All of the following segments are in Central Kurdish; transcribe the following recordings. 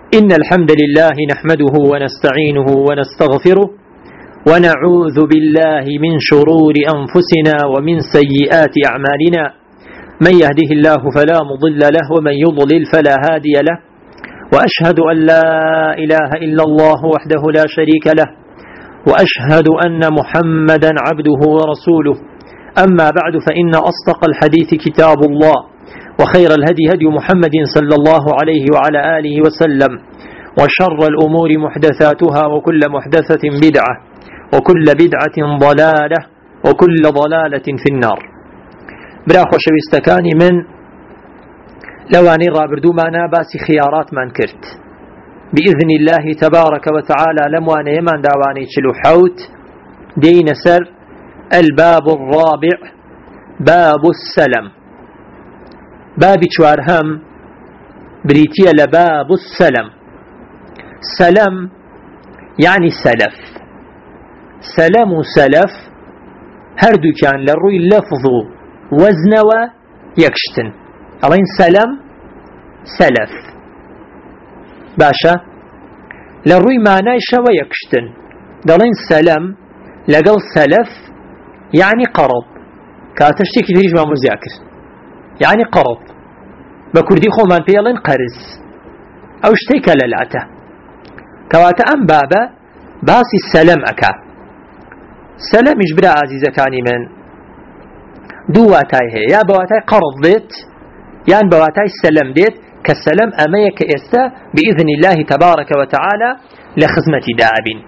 إن الحمد لله نحمده ونستعينه ونستغفره ونعوذ بالله من شرور أنفسنا ومن سيئات أعمالنا من يهده الله فلا مضل له ومن يضلل فلا هادي له وأشهد أن لا إله إلا الله وحده لا شريك له وأشهد أن محمدا عبده ورسوله أما بعد فإن أصدق الحديث كتاب الله وخير الهدي هدي محمد صلى الله عليه وعلى آله وسلم وشر الأمور محدثاتها وكل محدثة بدعة وكل بدعة ضلالة وكل ضلالة في النار. براخو شويستكاني من لواني رابردو معنا باسي خيارات من كرت بإذن الله تبارك وتعالى لمواني يمان داواني تشلو حوت دين سر الباب الرابع باب السلم. باب چوارهم بريتيا لباب السلم. سلم يعني سلف. سلم وسلف هردو كان لروي لفظ وزن ويكشتن. ألين سلم سلف باشا لروي معناه شوى يكشتن. دلين سلم لقل سلف يعني قرض كاتشتكي تريج ما مذاكر يعني قرض بكردي خو من بيلن قرز أو اشتيك للاته كواتا أم بابا باسي السلام أكا سلام إجبرا عزيزة كاني من دو واتاي هي يا بواتاي قرض ديت يعني بواتاي السلام ديت كالسلام أميك إستا بإذن الله تبارك وتعالى لخدمة دابين.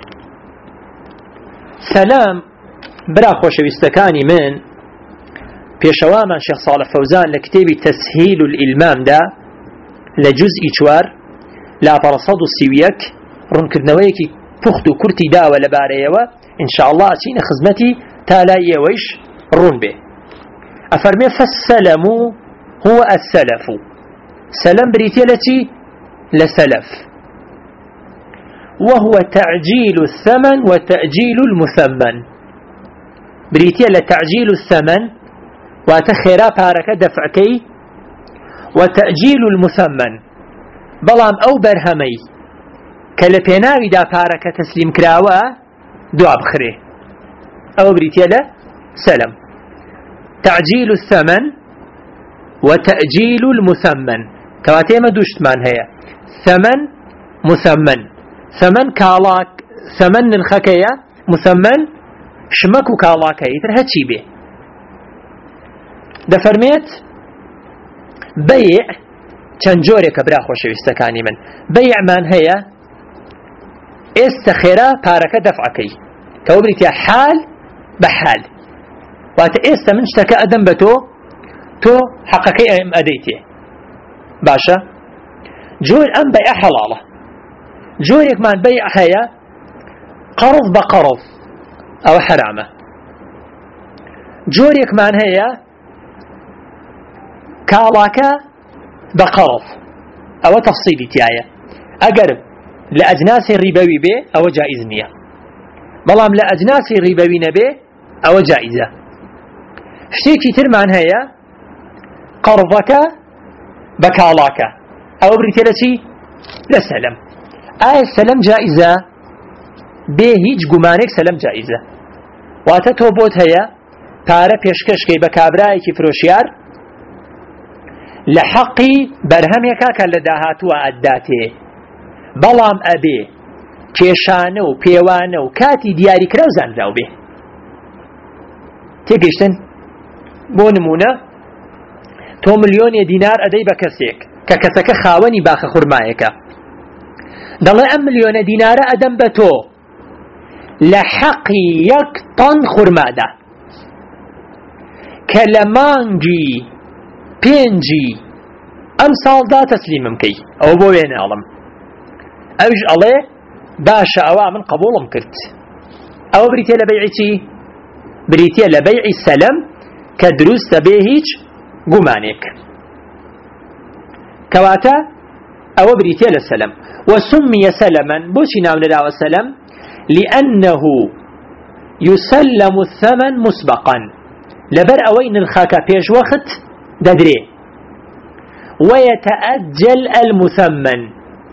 سلام برا خوشويستكاني من بيشواما شيخ صالح فوزان لكتاب تسهيل الإلمام دا لجزء چوار لا برصد السويك رنكدنويكي فختو كرتي دا ولا باريوا إن شاء الله أتين خدمتي تالاي ويش رن به. أفرمي فالسلم هو السلف. سلم بريتيلتي لسلف وهو تعجيل الثمن وتأجيل المثمن. بريتيل تعجيل الثمن وتخيرا بارك دفعكي وتأجيل المثمن بلام أو برهمي كالبيناوي دا بارك تسليم كراوة دعا بخري أو بريتيلا سلم. تعجيل الثمن وتأجيل المثمن كواتيما دوشتمان هي ثمن مثمن. ثمن كالاك ثمن الخكية مثمن شمكو كالاك يتر هاتشي به دفرميت بيع چنجوري كبرا خوشويستكاني من بيع من هي استخيرا بارك دفعكي كوبريتيا حال بحال وات است من اشتكى ادم بتو تو حقكي ام اديتي باشا جور ام بيع حلاله جوريك من بيع هي قرض بقرض او حرامه جوريك من هي كالاكا بقرض او تفصيلي تيايا اقرب لأجناس الربوي به او جائز نية بلام لأجناس الربوي نبه او جائزة. شتيكي ترمان هي قرضك بكالاكا او بريتلتي لسلم. السلم جائزة به هيج قمانك سلم جائزة واتتو بوت هي تارا بيشكشكي بكابراي كفروشيار لحقي برهميكا كالداهاتوا أداته بلام أبي كيشانو بيوانو كاتي دياري كروزان راو به تيجيشتن بو نمونة تو مليون دينار أدي بكسيك ككسك خاوني باخ خرمايكا دلي أم مليون دينار أدم بتو لحقي يك طن خرمادا كلمانجي پێنجی ئەم ساڵدا تەسلیمم کەی ئەوە بۆ وێنە ئەڵم ئەوش ئەڵێ باشە ئەوە من قبوڵم کرد. ئەوە بریتێ لە بەیعی چی؟ بریتێ لە بەیعی سەلەم کە دروستە بێ هیچ گومانێک کەواتە ئەوە بریتێ لە سەلەم. وسمي سلما بوشي ناو نداوى سلم لأنه يسلم الثمن مسبقا لبر أوين الخاكا بيش وقت ددري ويتأجل المثمن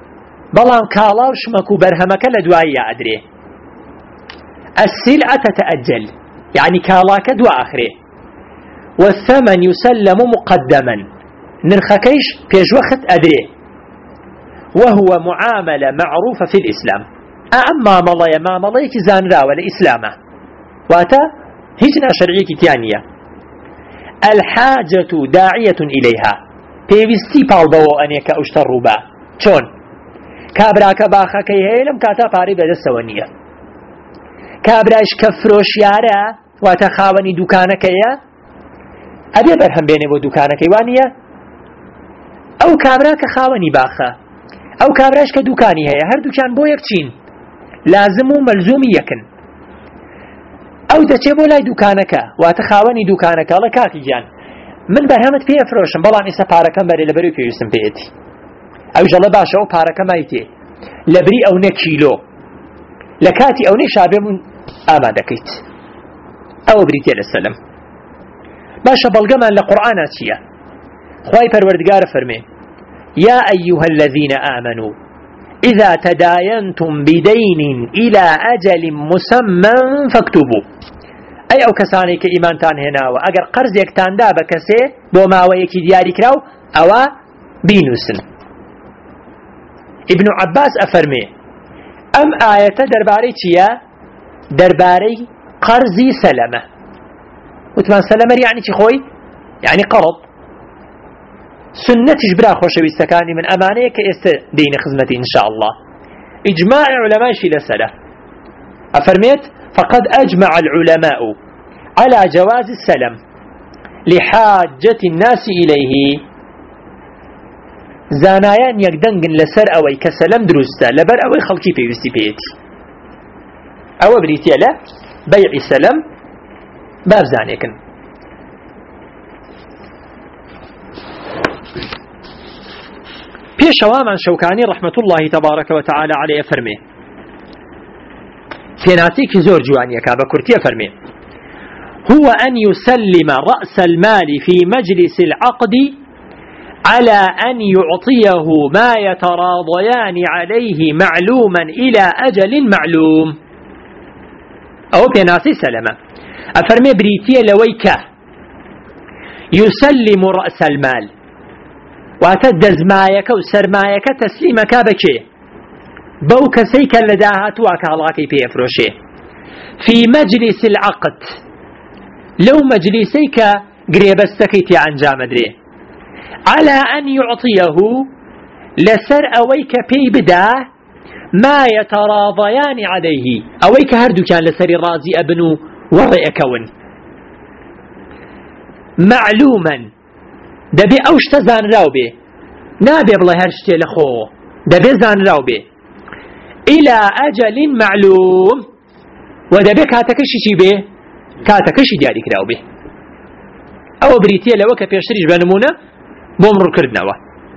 بەڵام کاڵا و شمەک و بەرهەمەکە لە دوایی ئەدرێ. السلعة تتأجل يعني كالاك دو آخره، والثمن يسلم مقدما نرخكيش بيج وقت أدري، وهو معاملة معروفة في الإسلام. أما ملايا ما ملايك زانرا ولا إسلامه واتا هجنا شرعيك تيانية. الحاجة داعية إليها بيوستي بالبو أنيك أشتر با چون كابراك باخا كي هيلم كاتا باري بدا سوانية كابراش كفروشيارا واتا خاوني دوكانكيا أبي برهم بيني بو دوكانكي وانية أو كابراك خاوني باخا أو كابراش كدوكاني هيا هر دوكان بو يكچين لازم وملزومي يكن أو دچه بو لاي دوكانكا واتا خاوني دوكانكا الله كاكي جان من برهمت بيه فروشم بلان إسا پاركم بري لبري بيوسم بيتي أو جل باشا أو پاركم ايتي لبري أو نكيلو لكاتي أو نشابه من آمادكيت أو بريتي للسلام باشا بلغمان لقرآن اتيا خواهي پروردگار فرمي يا أيها الذين آمنوا إذا تداينتم بدين إلى أجل مسمى فاكتبوا أي أو كساني كإيمانتان هنا وأجر قرض يكتان دا بكسي بوما ويكي دياري كراو أو بينوسن. ابن عباس أفرمي أم آية درباري تيا درباري قرضي سلمة وتمان سلمة يعني تي خوي يعني قرض سنة جبرا خوشوي السكاني من أمانيك دين خزمتي إن شاء الله. إجماع علماء شي لسلة أفرميت فقد أجمع العلماء على جواز السلم لحاجة الناس إليه. زانایان یەکدەنگن لەسەر ئەوەی کە سەلەم دروستە لەبەر ئەوەی خەڵکی پێویستی پێێتی. ئەوە بریتیە لە بەیعی سەلەم بابزانێکن. پێشەوامان شەوکانی ڕەحمەت الله تبارەکە وتعالى عەلەیە فەرمێ پێناسێکی زۆر جوانیەکە بە کورتیە فەرمێ هو أن يسلم رأس المال في مجلس العقد على أن يعطيه ما يتراضيان عليه معلوما إلى أجل معلوم. أو بيناسي سلمة أفرمي بريتية لويكا يسلم رأس المال واتدز مايك وسرمايك تسليمك بكي بوك سيكا لداهات وكالاكي بيفروشي في مجلس العقد لو مجلسيك قريبستكيتي عن جامدري على أن يعطيه لسر أويك بي بدا ما يتراضيان عليه أويك هردو كان لسر راضي أبنو ورئكون معلوما دبي أوش تزان راوبي نابي بلا هرشتي لخو دبي زان راوبي إلى أجل معلوم ودبي كاتكشي شي بي كاتكشي دياري كراوبي أو بريتيا لوكا بيشتريش بنمونه بومر كردنوا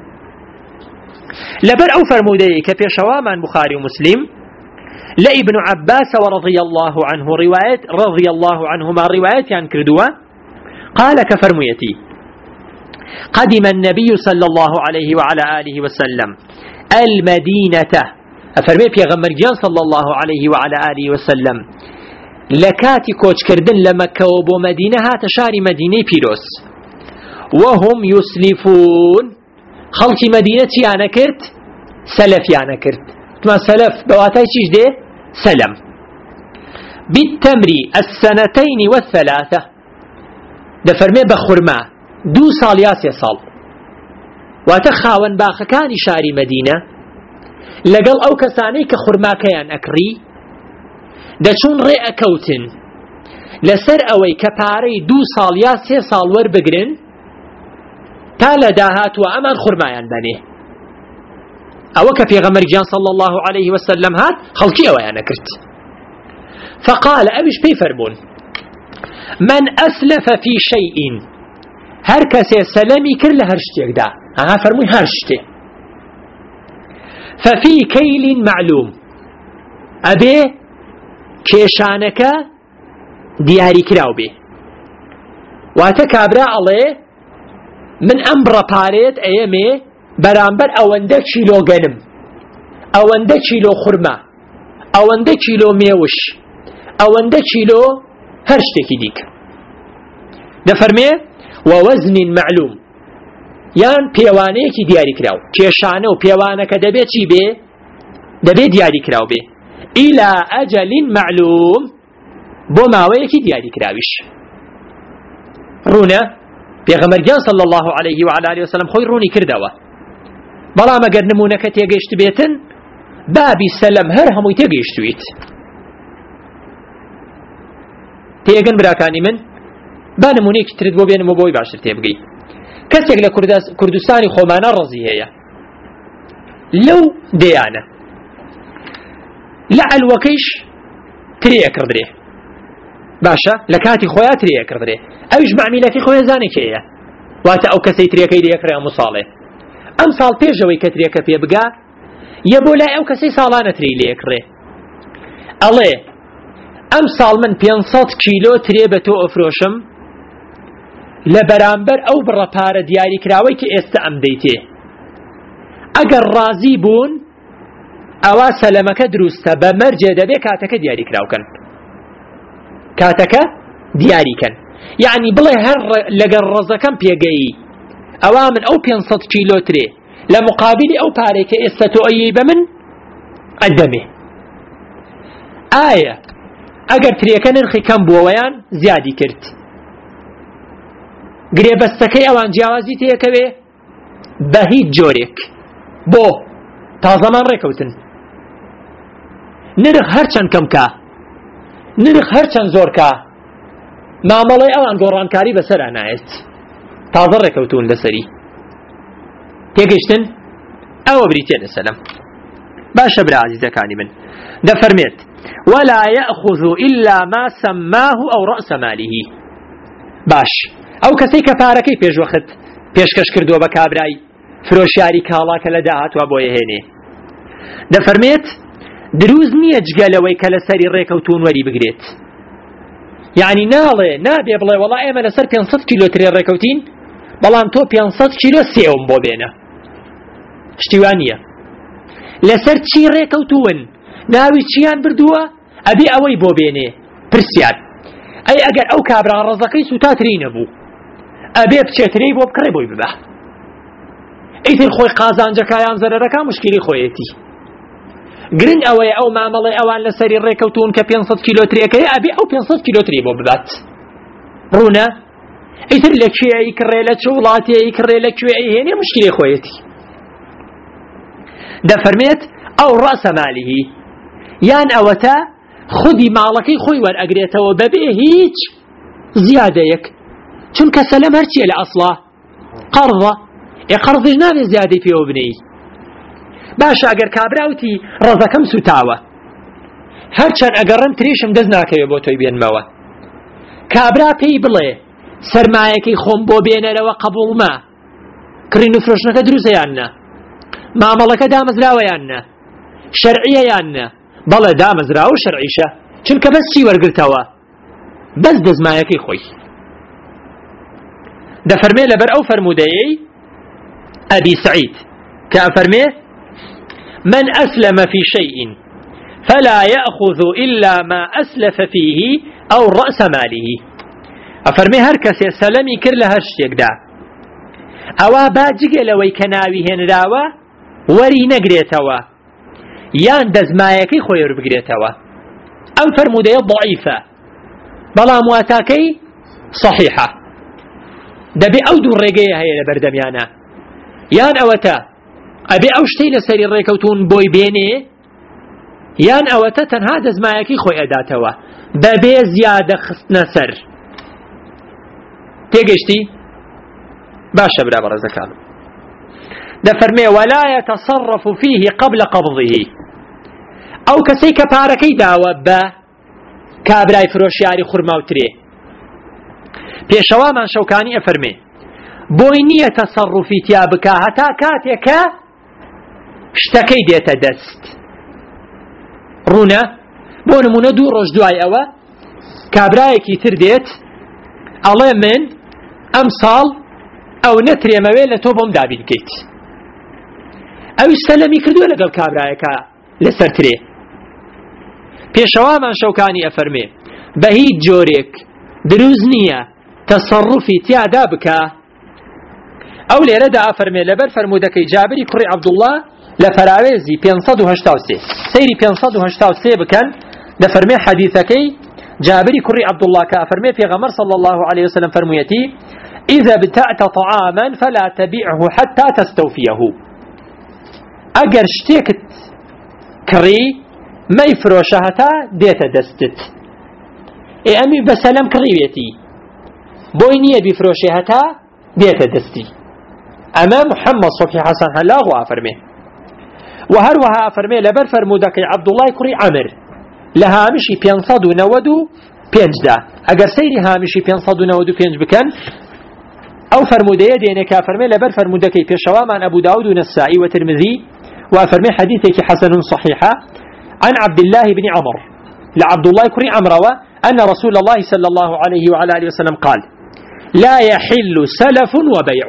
لبر أو فرمودي كبيشوا من بخاري ومسلم لابن عباس ورضي الله عنه رواية رضي الله عنهما رواية عن كردوا قال كفرميتي قدم النبي صلى الله عليه وعلى آله وسلم المدينة أفرمي بيغمر جان صلى الله عليه وعلى آله وسلم لكاتي كوش كردن لمكة وبو مدينة تشاري مدينة بيروس وهم يسلفون خلق مدينة يانا كرت سلف يانا كرت ما سلف بواتاي چيش دي سلم بالتمر السنتين والثلاثة دفرمي بخرما 2 سال يا 3 سال واتخاون باخكاني شاري مدينة لقل او كساني كخرما كيان اكري دا چون رئ كوتن لسر اوي كباري 2 سال يا 3 سال ور بگرن تالا داهات وأمان خرمايان بنيه أوك في غمر جان صلى الله عليه وسلم هات خلقي ويانا كرت فقال أبش بيفرمون من أسلف في شيء هركس سلامي كر لهرشتك دا فرمون هرشتي ففي كيل معلوم أبي كيشانك دياري كراو بي واتكابرا عليه من أمر باريت أيامي برامبر أوندك شيلو جنم ئەوەندە کیلۆ خورما، ئەوەندە کیلۆ مێوش، ئەوەندە کیلۆ هەر شتێکی دیکە. دەفەرمێ ووزن معلوم، یان پێوانەیەکی دیاری کراو، کێشانە و پێوانەکە دەبێت چی بێ؟ دەبێت دیاری کراو بێ. إلى أجل معلوم، بۆ ماوەیەکی دیاری کراویش. ڕوونە پێغەمبەرگیان صلی الله عليه وعلى آله وسلم خۆی ڕوونی کردەوە، بەڵام ئەگەر نمونەکە تێگەیشت بێتن بابی سەلەم هەر هەمووی تێگەیشتویت. تێگەن براکانی من، با نمونەیەکی ترت بۆ بێنمەوە بۆی باشتر تێبگەی. کەسێک لە کوردستانی خۆمانە ڕەزی هەیە لەو دەیانە لە ئەلوەکەیش ترێ کردرێ، باشە لە کاتی خۆیان ترێ کردرێ، ئەویش معمیلەکەی خۆی زانێکەیە، واتە ئەو کەسەی ترێکەی دەیەکڕێ هەموو ساڵێ. ئەم ساڵ پێشەوەی کە ترێکە پێ بگا یە بۆ لای ئەو کەسەی ساڵانە ترێی لێکڕێ، ئەڵێ ئەم ساڵ من 500 کیلۆ ترێ بە تۆ ئەفرۆشم لە بەرامبەر ئەو بڕە پارە دیاری کراوەی کە ئێستا ئەم دەیتێ. ئەگەر ڕازی بوون ئەوە سەلەمەکە دروستە، بە مەرجێ دەبێ کاتەکە دیاری کراوکەن، کاتەکە دیاریکەن. یعنی بڵێ هەر لەگەر ڕەزەکەم پێگەیی ئەوە من ئەو 500 کیلۆ ترێ لە مقابلی ئەو پارەی کە ئێستا تۆ ئەیی بە من ئەدەمێ. ئایا ئەگەر ترێکە نرخی کەم بووەوەیان زیادی کرد، گرێبەستەکەی ئەوان جیاوازی تێکەوێ بە هیچ جۆرێک بۆ تازەمان ڕێکەوتن، نرخ هەرچەند کەمکە، نرخ هەرچەند زۆرکە، مامەڵەی ئەوان گۆڕانکاری بەسەر نایێت، تازە ڕێکەوتون لەسەری. تێگەیشتن؟ ئەوە بریتێ لەسەلەم. باشە برا عزیزەکانی من، دەفەرمێت ولا يأخذ إلا ما سماه أو رأس ماله. باش ئەو کەسەی کە پارەکەی پێشوەخت پێشکەش کردووە بە کابرای فرۆشیاری کاڵاکە لە داهاتوە بۆ یەهێنێ، دەفەرمێت دروست نییە جگەلەوەی کە لەسەری ڕێکەوتون وەری بگرێت. یعنی ناڵێ نابێ بڵێ وەڵا ئێمە لەسەر 500 کیلۆ ترێ ڕێکەوتین بەڵام تۆ 500 کیلۆ سێوم بۆ بێنە، شتیوان نییە. لەسەر چی ڕێکەوتون، ناوی چیان بردووە، ئەبێ ئەوەی بۆ بێنێ. پرسیار ئەی ئەگەر ئەو کابرا ڕەزەکەی سوتاتری نەبوو ئەبێ بچێترەی بۆ بکڕێ بۆی ببە، ئیتر خۆی قازانجەکایان زەرەرەکە مشکلی خۆیەتی. گرنگ ئەوەیە ئەو مامەڵی ئەوان لەسەری ڕێکەوتون کە 500 کیلۆ ترێکەیە ئەبێ ئەو 500 کیلۆ تری بۆ ببات. ڕوونە ئیتر لە کوێی کڕێ، لە چ وڵاتێی کڕێ، لە کوێی هێنێ مشکلی خۆیەتی. دەفەرمێت ئەو ڕەسە مالیهی، یان ئەوەتە خودی ماڵەکەی خۆی وەرئەگرێتەوە بەبێ هیچ زیادەیەک، چونکە سەلەم هەرچیە لە ئەسڵا قەرضە، قەرضیش نابێ زیادەی پێوە بنێی. باشە ئەگەر کابراوتی ڕەزەکەم سوتاوە هەرچەند ئەگەڕم تریشم دەست ناکەوێت بۆ تۆی بێنمەوە، کابرا پێی بڵێ سەرمایەکەی خۆم بۆ بێنەرەوە قبوڵمە، کڕین و فرۆشتنەکە دروستە یان نە، مامەڵەکە دامەزراوە یان نە، شەرعیە یان نە، بەڵێ دامەزراوە و شەرعیشە، چونکە بەس چی وەرگرتەوە؟ بەس دەزمایەکەی خۆی. دەفەرمێ لەبەر ئەو فەرمودەیەی ئەبی سعید کە ئەفەرمێ من أسلم في شيء فلا يأخذ إلا ما أسلف فيه أو رأس ماله. أفرمي هر كسي سلمي كر لهر شتيك دا أوا باجيك لوي كناوي هنراوا وري نقريتوا يان دزمايكي خوير بقريتوا. أم فرمودية ضعيفة بلا مواتاكي صحيحة دبي أو دور رقية هي لبردميانا يان أوتا أبي أوشتي لسري الريكوتون بوي بيني يان أوتا تنها دزمايكي خوي أداتوا ببي زيادة خستنا سر تيجشتي باشا برا برا زكاة دفرمي ولا يتصرف فيه قبل قبضه أو كسيك باركي داوة با كابراي فروشياري خرماوتري بيشوا من شوكاني أفرمي بوينية تصرفي تيابك هتا كاتيك شتكي ديتا دست رونا بونمونا دو روش دواي أوا كابرايكي ترديت الله من أمصال أو نتري مويلة توبهم دابين كيت ئەوی سەلەمی کردووە لەگەڵ کابرایەکە لەسەر ترێ. پێشەوامان شەوکانی ئەفەرمێ بە هیچ جۆرێک دروست نییە تەسەڕوفی تیادا بکە. ئەو لێرەدا ئەفەرمێ لەبەر فەرمودەکەی جابری کوڕی عەبدوڵڵاه لە فەراوێزی 583 سەیری 583 بکەن دەفەرمێ حەدیثەکەی جابری کوڕی عەبدوڵڵاه کە ئەفەرمێ پێغەمبەر صلی الله عليه وسلم فەرموویەتی إذا ابتعت طعاما فلا تبيعه حتى تستوفيه. أجر شتيكت كري ما يفروشها ديتا دستت أمي بسلام كريبيتي بوينية بفروشها ديتا دستي. أما محمد صبحي حسن هلاغ وأفرمي وهروها أفرمي لبر فرمودك عبد الله كري عمر لها مشي 595 أجر سيري هامشي 595 بكن أو فرمودية دينك أفرمي لبر فرمودكي في شوامان أبو داود ونسائي وترمذي وأفرمي حديثك حسن صحيحة عن عبد الله بن عمر لعبد الله كري عمر أن رسول الله صلى الله عليه وعلى آله وسلم قال لا يحل سلف وبيع.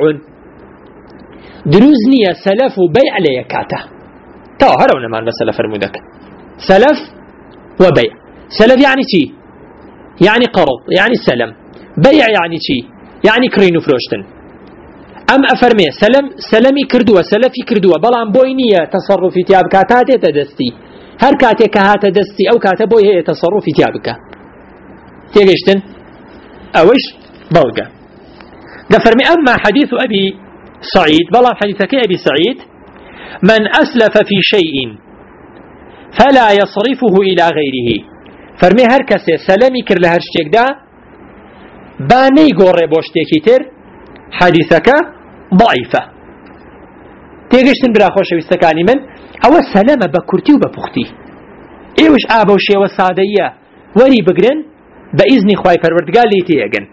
دروزني سلف وبيع ليكاته هرونا ما المسألة فرمودك سلف وبيع. سلف يعني شي يعني قرض يعني سلم. بيع يعني شي يعني كرينو فروشتن. أم أفرمي سلمي كردوة سلفي كردوة بلان بوينية تصرفي تياب كاتاتي تدستي هر كاتي كهات دستي أو كاتبوي هي تصرفي تيابك تيجيشتن أوش بلغة دفرمي. أما حديث أبي سعيد بلان حديثك أبي سعيد من أسلف في شيء فلا يصرفه إلى غيره. فرمي هر كسي سلمي كر لهر شتيك دا باني قوري بوشتيكي تر حديثك ضعيفة. تيجيشتن برا خوش ويستكاني من أو السلامة بكرتي وببختي إيوش آبا وشي والسادية وري بقرن بإذن خواي فروردقال لي تيجن.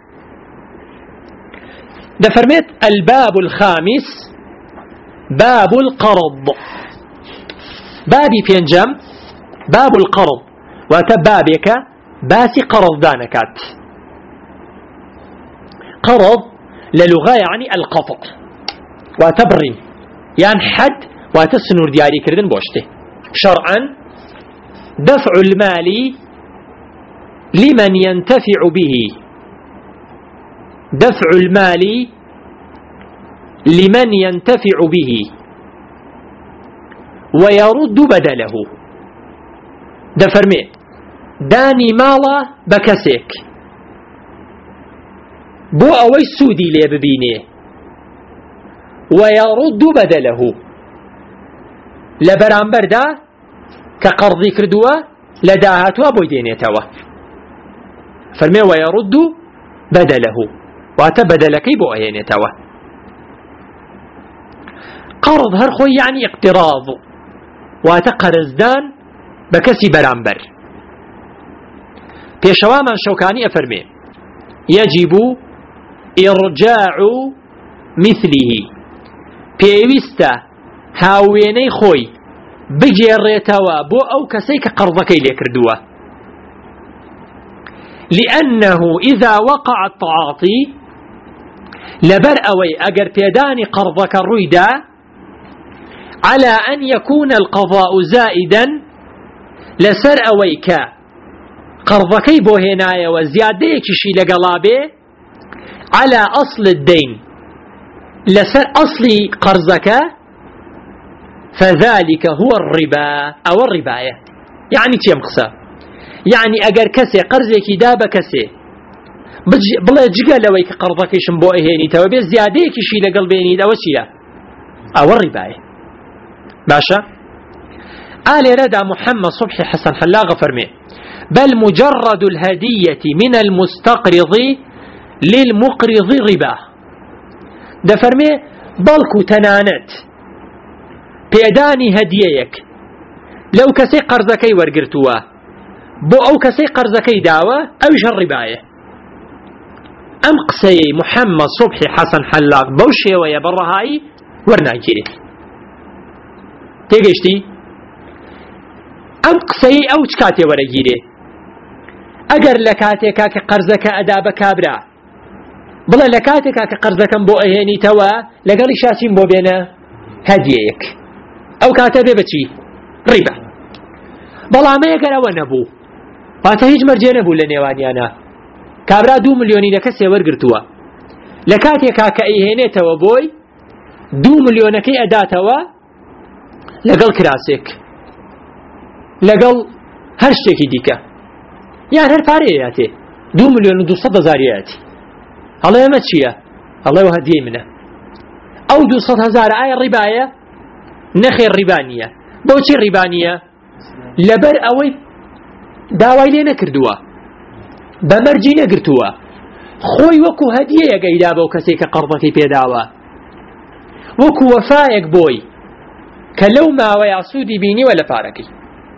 دفرميت الباب الخامس باب القرض. بابي بينجم باب القرض وتبابك باسي قرض دانكات. قرض للغة يعني القطع وتبرم يعني حد وتسنور دياري كردن بوشته. شرعا دفع المال لمن ينتفع به. دفع المال لمن ينتفع به ويرد بدله. دفرمي داني مالا بكسيك بو أوي سودي لي ببيني ويرد بدله لبرامبر دا كقرضي كردوا لداهاتوا بو دينيتوا. فرمي ويرد بدله واتبدلكي بو اينيتوا. قرض هرخوي يعني اقتراض واتقرزدان بكسي برامبر. بيشوا من شوكاني أفرمي يجب إرجاع مثله. بيوستا هاويني خوي بجيريتوا بو أو كسيك قرضكي ليكردوا. لأنه إذا وقع التعاطي لبر أوي أجر بيداني قرضك الريدا على أن يكون القضاء زائدا لسر أويك قرضكي بو هنايا وزيادة كشي لقلابي على أصل الدين لسر أصل قرضك فذلك هو الربا أو الرباية. يعني تيم قصة يعني أجر كسي قرضك داب كسي بلا جيجا لويك قرضك شنبو هيني توبي زيادة كشي لقلبيني دا وشيلا أو الرباية. باشا آل ردا محمد صبحي حسن حلاغ فرمي بل مجرد الهدية من المستقرض للمقرض ربا. ده فرمي بلكو تنانت بيداني هديك لو كسي قرضكي ورقرتوا بو أو كسي قرضكي داوة أو جر رباية. أم قسي محمد صبحي حسن حلاق بوشي ويا برهاي ورناجيري تيجيشتي أم قسي أو تكاتي ورقيري أجر لكاتي كاك قرضك أداب كابرا بلا لكاتي كاك قرضك بو أهيني توا لقالي شاسين بو بينا هديك أو كاتبه بشي ربا بلا ما يقرأ ونبو واتهيج مرجع نبو لنيوانيانا كابرا 2 مليوني لكسي ورقرتوا لكاتي كاكا ايهينيتوا بوي 2 مليونكي أداتوا لقل كراسك لقل هرشتكي ديكا يعني هر فارياتي 2 مليون و 200,000 ياتي الله يما تشيا الله يهديه منه أو 200,000 آية الرباية نخير ربانية بوشي الربانية لبر أوي داوای لێ نەکردووە بەمەرجی نەگرتووە خۆی وەکو هەدیەیە گەیدا بەو کەسێک کە قەرضەکەی پێداوە وەکو وەفایەک بۆی کە لەو ماوەیە سوودی بینیوە لە پارەکەی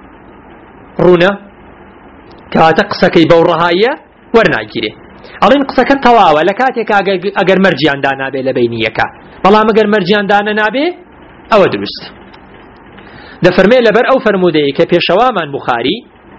ڕوونە کەواتە قسەکەی بەو ڕەهاییە وەرناگیرێ ئەڵێن قسەکە تەواوە لە کاتێک ئەگەر مەرجیاندا نابێ لە بینیەکە بەڵام ئەگەر مەرجیاندانە نابێ ئەوە دروست دەفەرمێ لەبەر ئەو فەرموودەیە کە پێشەوامان بوخاری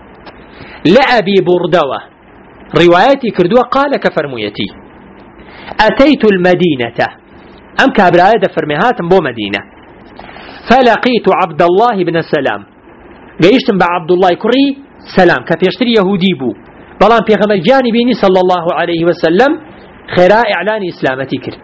لأبي بردوة روايتي كردوة قال كفرميتي أتيت المدينة أم كابراية فرميهات بو مدينة فلقيت عبد الله بن سلام قيشتم بعبد الله كري سلام كفيشتري يهودي بو بلان في غمر جانبيني صلى الله عليه وسلم خيراء إعلان إسلامتي كرت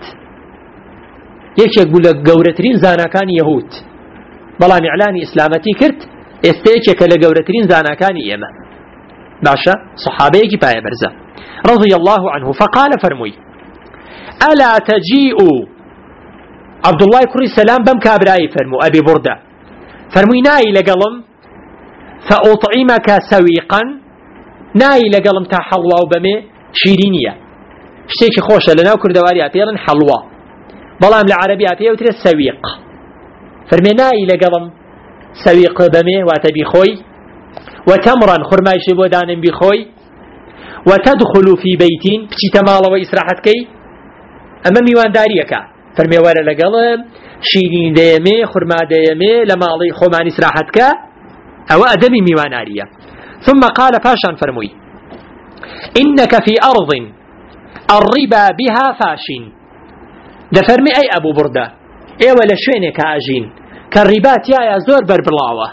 يقول لك قورترين زانا كان يهود بلان إعلان إسلامتي كرت استيكك لقورترين زانا كان يما باشا صحابيك بايا برزا رضي الله عنه فقال فرمي ألا تجيء عبد الله كري سلام بم كابراي فرمو أبي بردة فرمي ناي لقلم فأطعمك سويقا ناي لقلم تا حلوى وبمي شيرينية شتيكي خوشة لنا وكردواري أبيلا حلوى بلام العربي أبيلا وترى السويق فرمي ناي لقلم سويق بمي واتبي خوي وتمرا خرماي شبو دانن بخوي وتدخل في بيتين بشي تمالا وإسراحتكي أما ميوان داريكا فرمي ولا لقلم شيرين ديمي خرما ديمي لما علي خومان إسراحتك أو أدمي ميوان آريا ثم قال فاشان فرمي إنك في أرض الربا بها فاشين ده فرمي أي أبو بردة إيه ولا شوينك آجين كالربات يا زور بربلاوة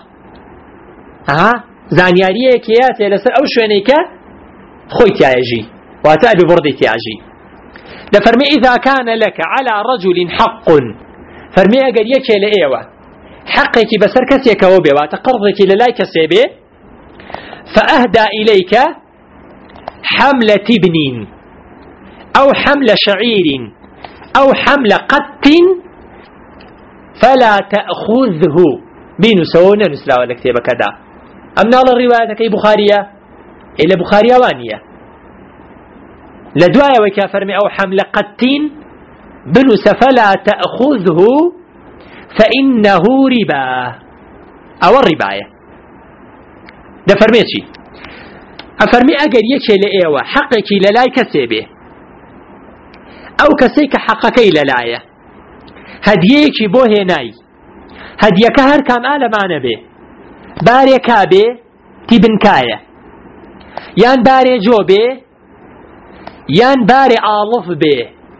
زانیاریەیە کێیاتێ لەسەر ئەو شوێنێکە خۆی تایەژی واتە ئەبی بڕدەی تیاژی دەفەرمێ ئیذا کان لەکە عەلا ڕەجولین حەقٌ فەرمێ ئەگەر یەکێ لە ئێوە حەقێکی بەسەر کەسێکەوە بێ واتە قەرضێکی لە لای کەسێ بێ فەئەهدا ئیلەیکە حەملە تیبنین ئەو حەملە شەعیرین ئەو حەملە قەتین فەلا تەأخوذه بینوسەوە نەنووسراوە لە کتێبەکەدا أم نال الرواية كي بخارية إلى بخارية وانية لدوايا وكافرمي أو حمل قتين بنس فلا تأخذه فإنه ربا أو الرباية ده فرميتي أفرمي أجر يكي لإيوة حقك للاي كسيبه أو كسيك حقكي للاية هديك بوه ناي هديك هر كام آل معنا به بارێکا بێ تیبنکایە یان بارێ جۆ بێ یان بارێ ئاڵف بێ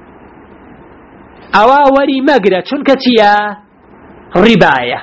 ئەوە وەری مەگرە چونکە چییە ڕیبایە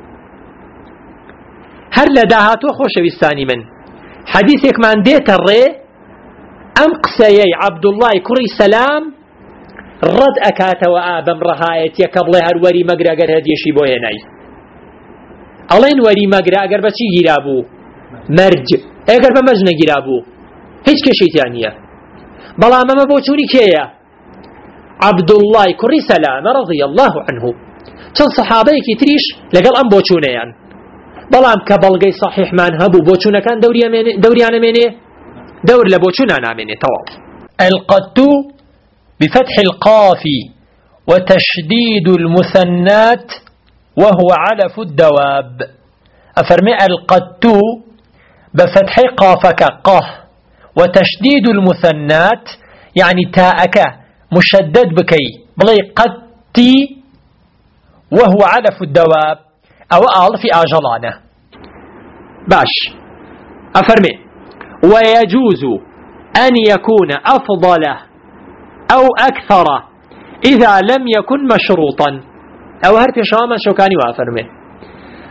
هەر لە داهاتوە خۆشەویستانی من حەدیثێکمان دێتە ڕێ ئەم قسەیەی عەبدوڵڵای کوڕی سەلام ڕەد ئەکاتەوە بەم ڕەهایەتیە کە بڵێ هەر وەری مەگرە گەر هەدیەشی بۆ هێنای ئەڵێن وەری مەگرە ئەگەر بەچی گیرا بوو مەرج ئەگەر بە مەرج نەگیرا بوو هیچ کێشەیتیان نییە بەڵام ئەمە بۆ چوونی کێیە عەبدوڵڵای کوڕی سەلامە ڕەضی الله عنه چەند سەحابەیەکی تریش لەگەڵ ئەم بۆ چوونەیان بەڵام کە بەڵگەی سەحیحمان هەبوو بۆ چوونەکان دەوریانەمێنێ دەور لە بۆ چوونان نامێنێتەوە القت بفتح القاف وتشديد المثنات وهو علف الدواب أفرمي القت بفتح قافك قه وتشديد المثنات يعني تاءك مشدد بكي بلي قتي وهو علف الدواب أو آل في آجلانه باش أفرمي ويجوز أن يكون أفضل أو أكثر إذا لم يكن مشروطا أو هر في شواما شوكاني وافرمي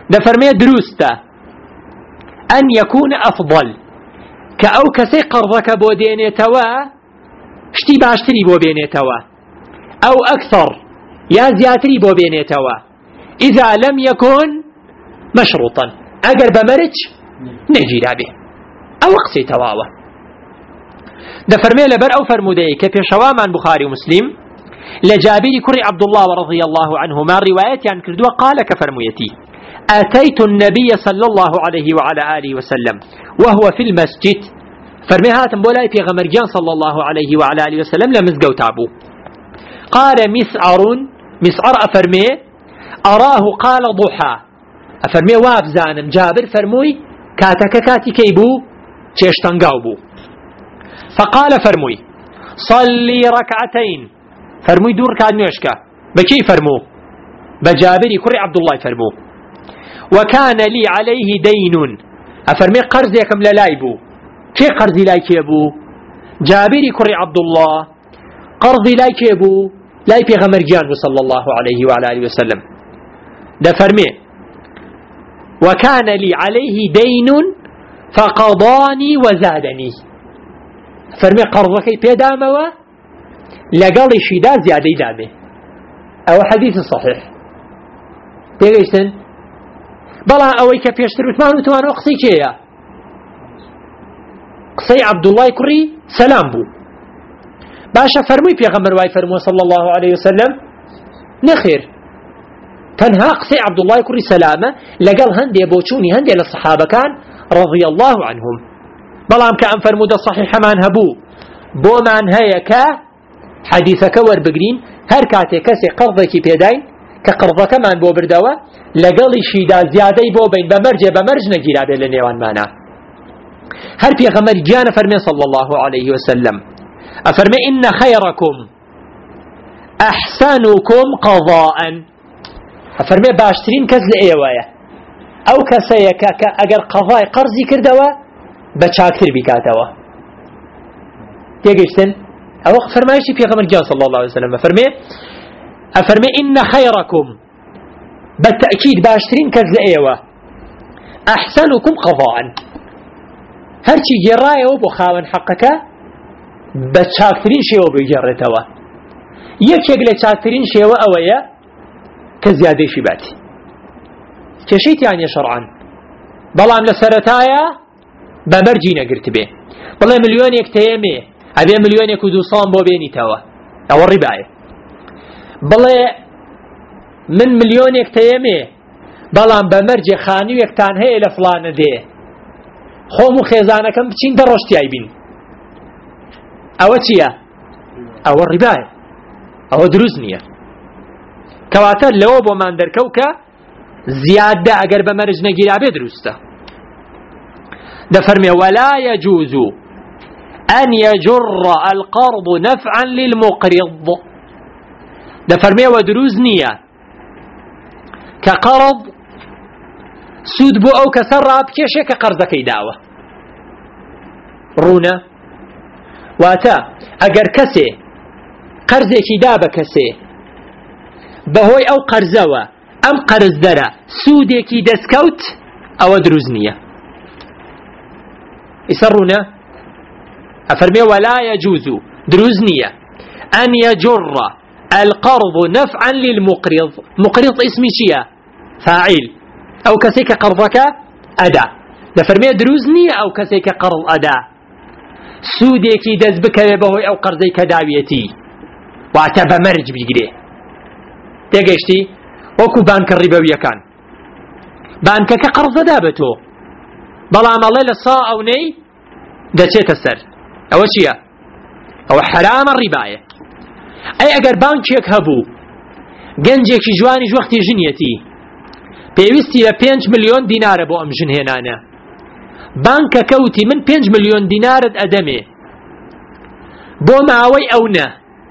دفرمي دروستا أن يكون أفضل كأو كسي قرضك بو دينيتوا شتي باشتري بو بينيتوا أو أكثر يا زياتري بو بينيتوا إذا لم يكن مشروطا أجر بمرج نجي به أو قصي تواوه دفرمي لبر أو فرمودي كفي شوام عن بخاري ومسلم لجابر كري عبد الله رضي الله عنه ما رواية عن كردوة قال كفرميتي أتيت النبي صلى الله عليه وعلى آله وسلم وهو في المسجد فرمي هاتم بولاي في غمرجان صلى الله عليه وعلى آله وسلم لمزقو تابو قال مسعر أفرمي أراه قال ضحى أفرمي واف زانم جابر فرموي كاتي كيبو تشتنقاو بو فقال فرموي صلي ركعتين فرموي دور كاد نوشكا بكي فرمو بجابري كري عبد الله فرمو وكان لي عليه دين أفرمي قرضي كم للايبو كي قرضي لايك يبو جابري كري عبد الله قرضي لايك يبو لاي في غمرجان صلى الله عليه وعلى آله وسلم ده فرمي وكان لي عليه دين فقضاني وزادني فرمي قرضك بيداموا لقال شيدا زيادة دامه أو حديث صحيح بيجيسن بلا أويك بيشتري وثمان وثمان وقصي كيا قصي عبد الله كري سلام بو باشا فرمي بيغمر واي فرمو صلى الله عليه وسلم نخير تنها قصي عبد الله كري سلامة لقال هندي بوشوني هندي للصحابة كان رضي الله عنهم بلام كأن فرمو ده صحيح مان هبو بو من هيك حديثك وربقرين هر كاتي كسي قرضك بيدين كقرضك من بو بردوا لقال شيدا زيادة بو بين بمرج نجيرا بلنيوان مانا هر بيغمر جانا فرمي صلى الله عليه وسلم أفرمي إن خيركم أحسنكم قضاء أفرمي باشترين كز لأيوايا أو كسيك أجر قضاء قرضي كردوا بچاكتر بكاتوا تيجيشتن أو فرمايشي في غمر جان صلى الله عليه وسلم أفرمي إن خيركم بالتأكيد باشترين كز لأيوا أحسنكم قضاء هرچی گێڕایەوە بۆ خاوەن حەقەکە بە چاکترین شێوە بگێڕێتەوە یەکێک لە چاکترین شێوە ئەوەیە کە زیادەیشی باتی کێشەی تیانە شەرعان بەڵام لە سەرەتایە بەمەرجی نەگرت بێ بڵێ ملیۆنێک تەیەمێ ئەبێ ملیۆنێک و 200 بۆ بێنیتەوە ئەوە ڕیبایە بڵێ من ملیۆنێک تەیەمێ بەڵام بەمەرجێ خانوویەکتان هەیە لە فڵانە دێ خۆم و خێزانەکەم بچین دەڕۆشتیای بین ئەوە چییە؟ ئەوە ڕیبایە ئەوە دروست نییە کەواتە لەوە بۆمان دەرکەو کە زیادە ئەگەر بە مەرج نەگیرا بێ دروستە دەفەرمێ ولا يجوز أن يجر القرض نفعا للمقرض دەفەرمێ وە دروست نییە کە قەرض سود بۆ ئەو کەسە ڕابکێشێ کە قەرزەکەی داوە ڕوونە واتە ئەگەر کەسێ قەرزێکی دا بە کەسێ بەهۆی ئەو قەرزەوە ئەم قەرزدەرە سوودێکی دەستکەوت ئەوە دروست نییە ئیسە ڕوونە ئەفەرمێ ولا يجوز دروست نییە أن يجر القرض نفعا للمقرض مقرض اسمي چییە؟ فاعل أو كسيك قرضك أدا دفرمي دروزني أو كسيك قرض أدا سوديكي دزبك بهوي أو قرضيك داويتي واتب مرج بيجري تيجيشتي وكو بانك الربوية كان بانك كقرض دابتو بلا مالي لصا أو ني دچيت السر أو شيء أو حرام الرباية أي أجر بانكيك هبو جنجيك جواني وقتي جنيتي پێویستی لە 5 ملیۆن دینارە بۆ ئەم ژنهێنانە بانکە کەوتی من 5 ملیۆن دینارت ئەدەمێ بۆ ماوەی ئەوە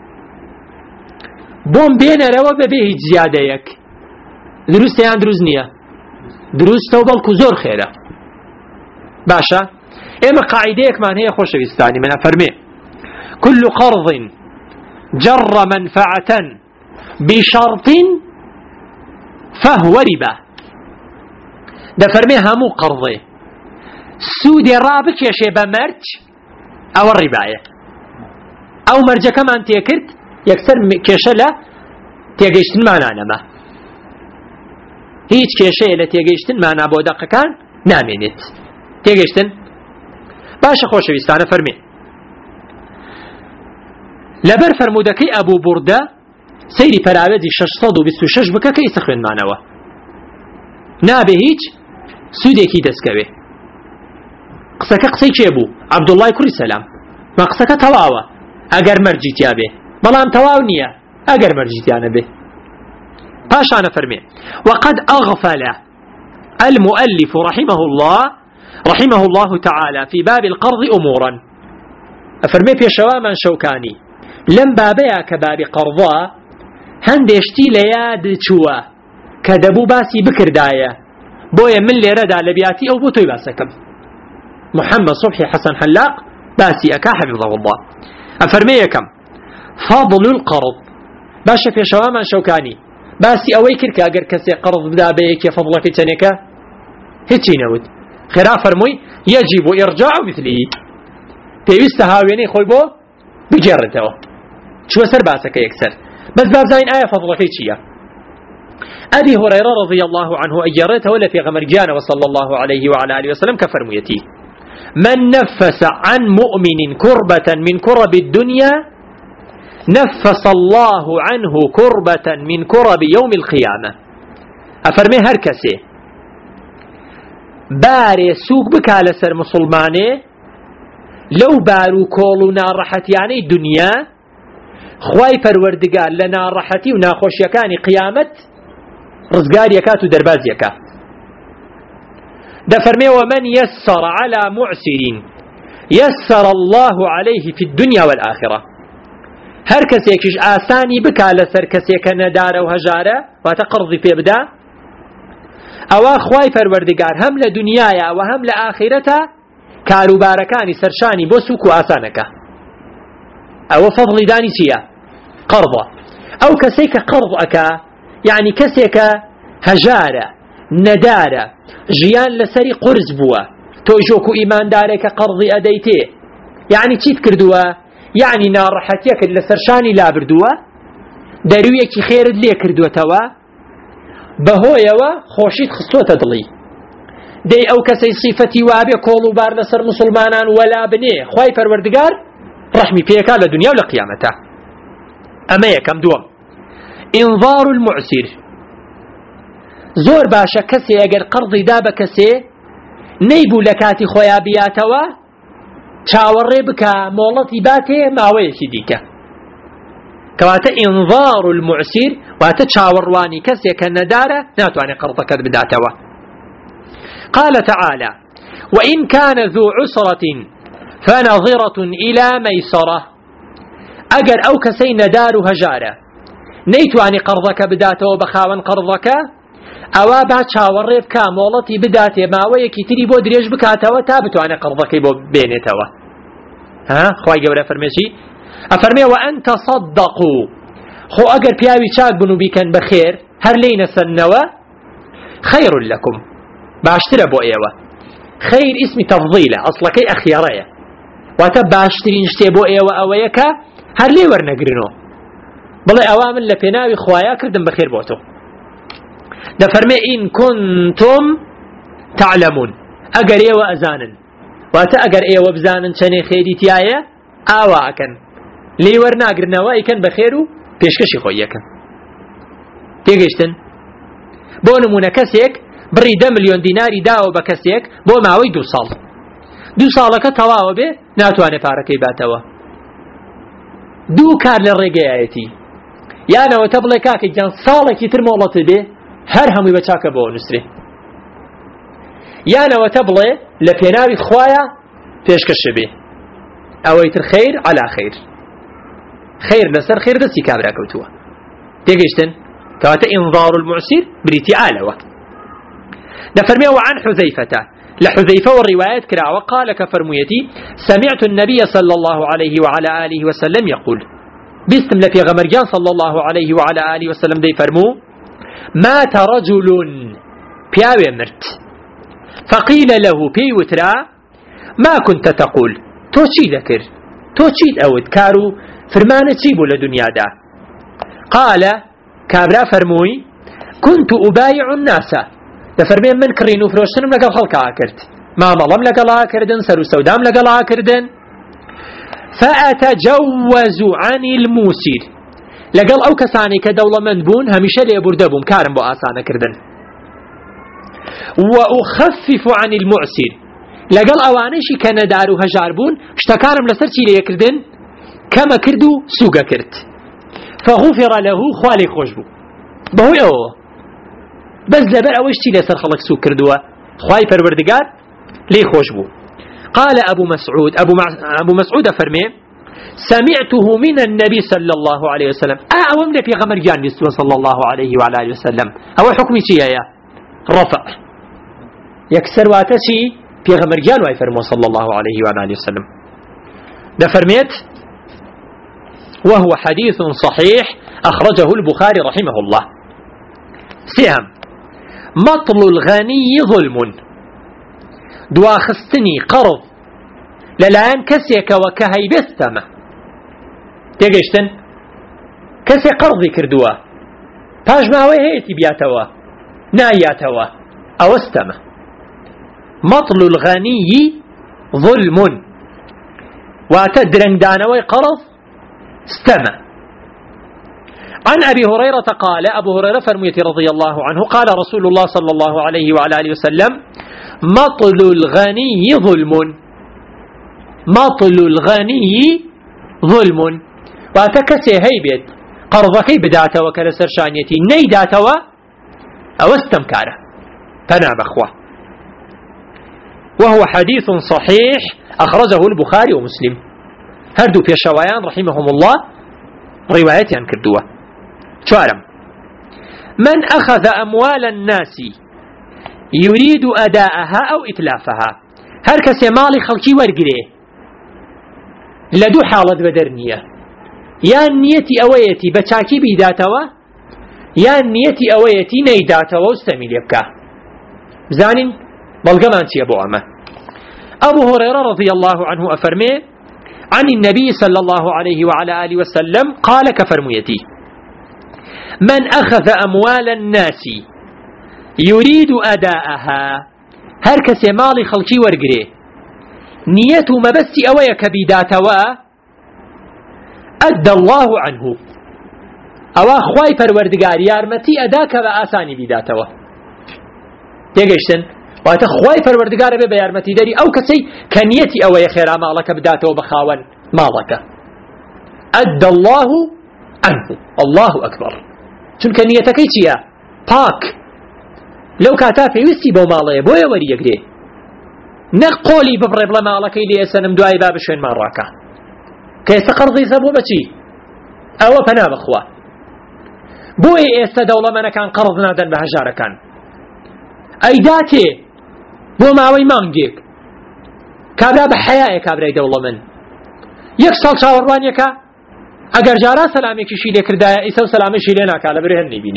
بۆم بێنەرەوە بەبێ هیچ زیادەیەک دروستە یان دروست نییە؟ دروستە و بەڵکو زۆر خێرە باشە ئێمە قاعیدەیەکمان هەیە خۆشەویستانی من ئەفەرمێ كل قرض جر منفعة بشرط فهو ربا دفرمي همو قرضي سودي رابك يا شيبا مرج أو الرباية أو مرجة كمان تيكرت يكسر كيشلا تيجيشتن معنا نما هيج كيشة اللي تيجيشتن معنا بودق كان نامينت تيجيشتن باشا خوش بيستانا فرمي لبر فرمودكي أبو بردة سيري پراوزي 626 بكا كي سخرن معناوا نابه هيج سوديكي دسكوي قسكا قسي كيبو عبد الله كري سلام ما قسكا تواوا اگر مرجيتيا به بلان تواو نيا اگر مرجيتيا به باشا فرمي وقد أغفل المؤلف رحمه الله تعالى في باب القرض أمورا أفرمي في شواما شوكاني لم بابيا كباب قرضا هندشتي لياد چوا كدبو باسي بكردايا بويا من اللي ردا لبياتي أو بوتوي باسكم محمد صبحي حسن حلاق باسي أكا حفظه الله أفرمي كم فضل القرض باشا في شواما شوكاني باسي أوي كركا أقر كسي قرض بدا بيك فضلك تنكا هيتشي نود خرا فرموي يجب إرجاع مثله تيوست هاويني خوي بو بجرته شو سر باسك يكسر بس باب زين آية فضلك تشيا أبي هريرة رضي الله عنه أجرته ولا في غمرجان وصلى الله عليه وعلى آله وسلم كفرميتي من نفس عن مؤمن كربة من كرب الدنيا نفس الله عنه كربة من كرب يوم القيامة أفرمي هركسي باري سوق بكالة سر مسلماني لو بارو كولو نارحت يعني دنيا خواي پروردگار لنارحتي وناخوش يكاني قيامت رزقار يكاتو درباز يكا دفرمي ومن يسر على معسر يسر الله عليه في الدنيا والآخرة هر كسيكش آساني بكا لسر كسيك ندار وهجارة وتقرضي في إبدا أو أخواي فروردقار هم لدنيايا وهم لآخرتا كاروباركاني سرشاني بوسوك وآسانك أو فضل داني سيا قرضة أو كسيك قرض أكا يعني كسيك هجارة ندارة جيان لسري قرز بوا توجوكو إيمان دارك قرضي أديته يعني تشيت كردوا يعني نارحتيك لسرشاني لا بردوا درويك خير لي كردوا توا بهويوا خوشيت خصوة تدلي دي أو كسي صفتي وابي كولو بار لسر مسلمانان ولا بني خواي فروردقار رحمي فيك لدنيا ولا قيامته أما يكم دوم انظار المعسر زور باشا كسي اگر قرضي داب كسي نيبو لكاتي خويا بياتوا چاوري بكا مولتي باتي ماويكي ديكا كواتا انظار المعسر واتا چاورواني كسي كندارة ناتواني قرضك بداتوا قال تعالى وإن كان ذو عسرة فنظرة إلى ميسرة أجر أو كسي ندار هجارة نيتواني قرضك بداتوا بخاون قرضك أوا با چاوەڕێ بکا مۆڵەتی بداتێ ماوەیەکی تری بۆ درێژ بکاتەوە تا بتوانێت قەرضەکەی بۆ بێنێتەوە خوای گەورە فەرمێشی ئەفەرمێ وأن تصدقوا خۆ ئەگەر پیاوی چاک بن و بیکەن بەخێر هەر لێی نەسەنەوە خەیر لەکم باشترە بۆ ئێوە خەیر ئیسمی تەفضیلە ئەسڵەکەی ئەخیەڕەیە واتە باشترین شتێ بۆ ئێوە ئەوەیە کە هەر لێ وەرنەگرنەوە بڵێ ئەوا من لە پێناوی خوایە کردم بەخێر بۆ تۆ دفرمي إن كنتم تعلمون أجر إيه وأزانن واتا أجر إيه وبزانن شني خيري تيايا آواكن لي ورنا أجرنا وايكن بخيرو بيشكشي خويكن تيجيشتن بو نمونا كسيك بري 2 مليون ديناري داو بكسيك بو ماوي 2 سال 2 سالك تواو به ناتواني فاركي باتوا 2 كار للرقايتي يانا وتبلي كاكي جان سالك يترمولت به هر هموی بچاکە بۆ نووسێ یانەوە تەبڵێ لە پێناوی خوایە پێشکەشە بێ ئەوەی تر خەیر عەلا خەیر خەیر لەسەر خەیر دەستی کابرا کەوتووە تێگەیشتن کەواتە ئینظار المعسر بریتی عالەوە دەفەرمێ وعن حذيفة لحذيفة والروايات كرا وقال كفرميتي سمعت النبي صلى الله عليه وعلى آله وسلم يقول بستم لفي غمرجان صلى الله عليه وعلى آله وسلم دي فرمو مات رجل بياوي مرت فقيل له بيوترا ما كنت تقول تو چی ذكر تو چی ئەوت كارو فرمانە چی بوو لە دنیادا قال كابرا فرموي كنت أبايع الناس لفرمين من كرين وفروشتنم لقل خلقها كرت ما مظلم لقلها كردن سرو سودام لقلها كردن فأتجوز عن الموسير لقل أو كساني كدولة من بون هميشه ليبردبون كارم بو آسانة كردن وأخفف عن المعسر لقل أوانيشي كان دارو هجار بون اشتكارم لسرشي ليكردن كما كردو سوقا كرت فغفر له خوالي خوشبو بهوي أوه بس لبر أوشتي لسر خلق سوق كردوا خواي پروردگار لي خوشبو قال أبو مسعود فرمي سمعته من النبي صلى الله عليه وسلم أعوام لي في غمر جان بيستوى صلى الله عليه وعلى آله وسلم هو حكمي شيء يا رفع يكسر واتشي في غمر جان ويفرمو صلى الله عليه وعلى آله وسلم ده فرميت وهو حديث صحيح أخرجه البخاري رحمه الله سهم مطل الغني ظلم دواخستني قرض للان كسيك وكهي بستمه تيجيشتن كسي قرضي كردوا باش ماوي هيتي بياتوا ناياتوا او استمه مطل الغني ظلم واتدرن دانوي قرض استمه عن أبي هريرة قال أبو هريرة فرميتي رضي الله عنه قال رسول الله صلى الله عليه وعلى آله وسلم مطل الغني ظلم مطل الغني ظلم واتكسي هيبت قرضكي بداته وكرسر شانيتي نيداته أو استمكاره فنعم أخوة وهو حديث صحيح أخرجه البخاري ومسلم هردو في الشوايان رحمهم الله روايتي عن كردوه شارم من أخذ أموال الناس يريد أداءها أو إتلافها هر كسي مالي خلقي ورقريه لدو حالة بدرنية يا نيتي أويتي بچاكي بيداتوا يا نيتي أويتي نيداتوا واستميل يبكى زانين بلغمانتي أبو أما أبو هريرة رضي الله عنه أفرمي عن النبي صلى الله عليه وعلى آله وسلم قال كفرميتي من أخذ أموال الناس يريد أداءها هر كسي مالي خلقي ورقريه نيته مبسي أويك بيداتوا أدى الله عنه أو أخواي پروردگار يارمتي أداك بآساني بيداتوا تيجيشتن وأنت خواي پروردگار بيارمتي داري أو كسي كنيتي أوي خيرا مالك بداتوا بخاون مالك أدى الله عنه الله أكبر چونك نيتك ايشيا باك لو كاتا في وسي بو مالي بويا وري يقري نقولي ببري بلا مالك إلي أسنم دواي باب شوين ماراكا كيسا قرضي سبو بچي أو فنا بخوا بوي إيستا دولة من كان قرض نادن بهجار كان أي داتي بو ماوي مانجيك كابرا بحياء كابرا دولة من يكسل شاوروان يكا اگر جارا سلامی کشی لکردای ایسا سلامی شیلی ناکاله بره هن نبینی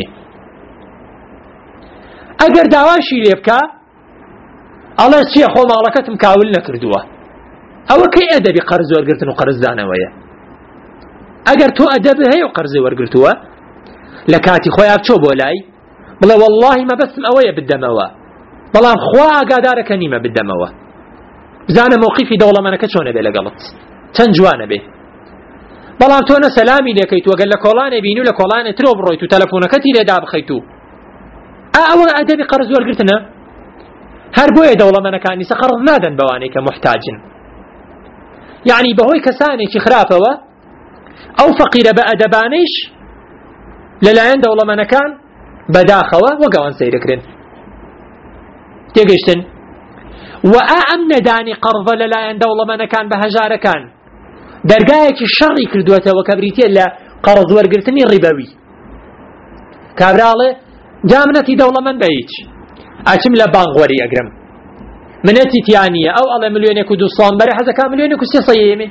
اگر داوان شیلی بکا الله چی خو مالکتم کاول نکردوه او کی ادبی قرض ورگرتن و قرض دانویه اگر تو ادب هی و قرض ورگرتوه لکاتی خوی ابچو بولای بلا والله ما بسم اویه بالدموه بلا خوا اگادارک نیمه بالدموه زانه موقفی دوله منکه چونه به لگلت چند جوانه به بەڵام تۆ نە سەلامی لێکەیت وەگەر لە کۆڵانێ بینی و لە کۆڵانێ ترۆ بڕۆیت و تەلەفۆنەکەتی لێدا بخەیت و ئەوە ئەدەبی قەرز وەرگرتنە هەر بۆیە دەوڵەمەنەکانی سە قەرز نادەن بەوانەی کە محتاجن یعنی بەهۆی کەسانێکی خراپەوە ئەو فەقیرە بە ئەدەبانەیش لەلایەن دەوڵەمەنەکان بەداخەوە وەگەوان سەیرەکرێن تێگەیشتن و ئەم نەدانی قەرزە لەلایەن دەوڵەمەنەکان بە هەژارەکان دەرگایەکی شەڕی کردووەتەوە کە بریتێ لە قەرز وەرگرتنی ڕیبەوی کابراڵێ جامنەتی دەوڵەمەند بە هیچ ئاچم لە بانگ وەری ئەگرم منەتی تیانیە ئەو ئەڵێ ملیۆنێک و 200 بەرە حەزەکە ملیۆنێک و 300 یێمێ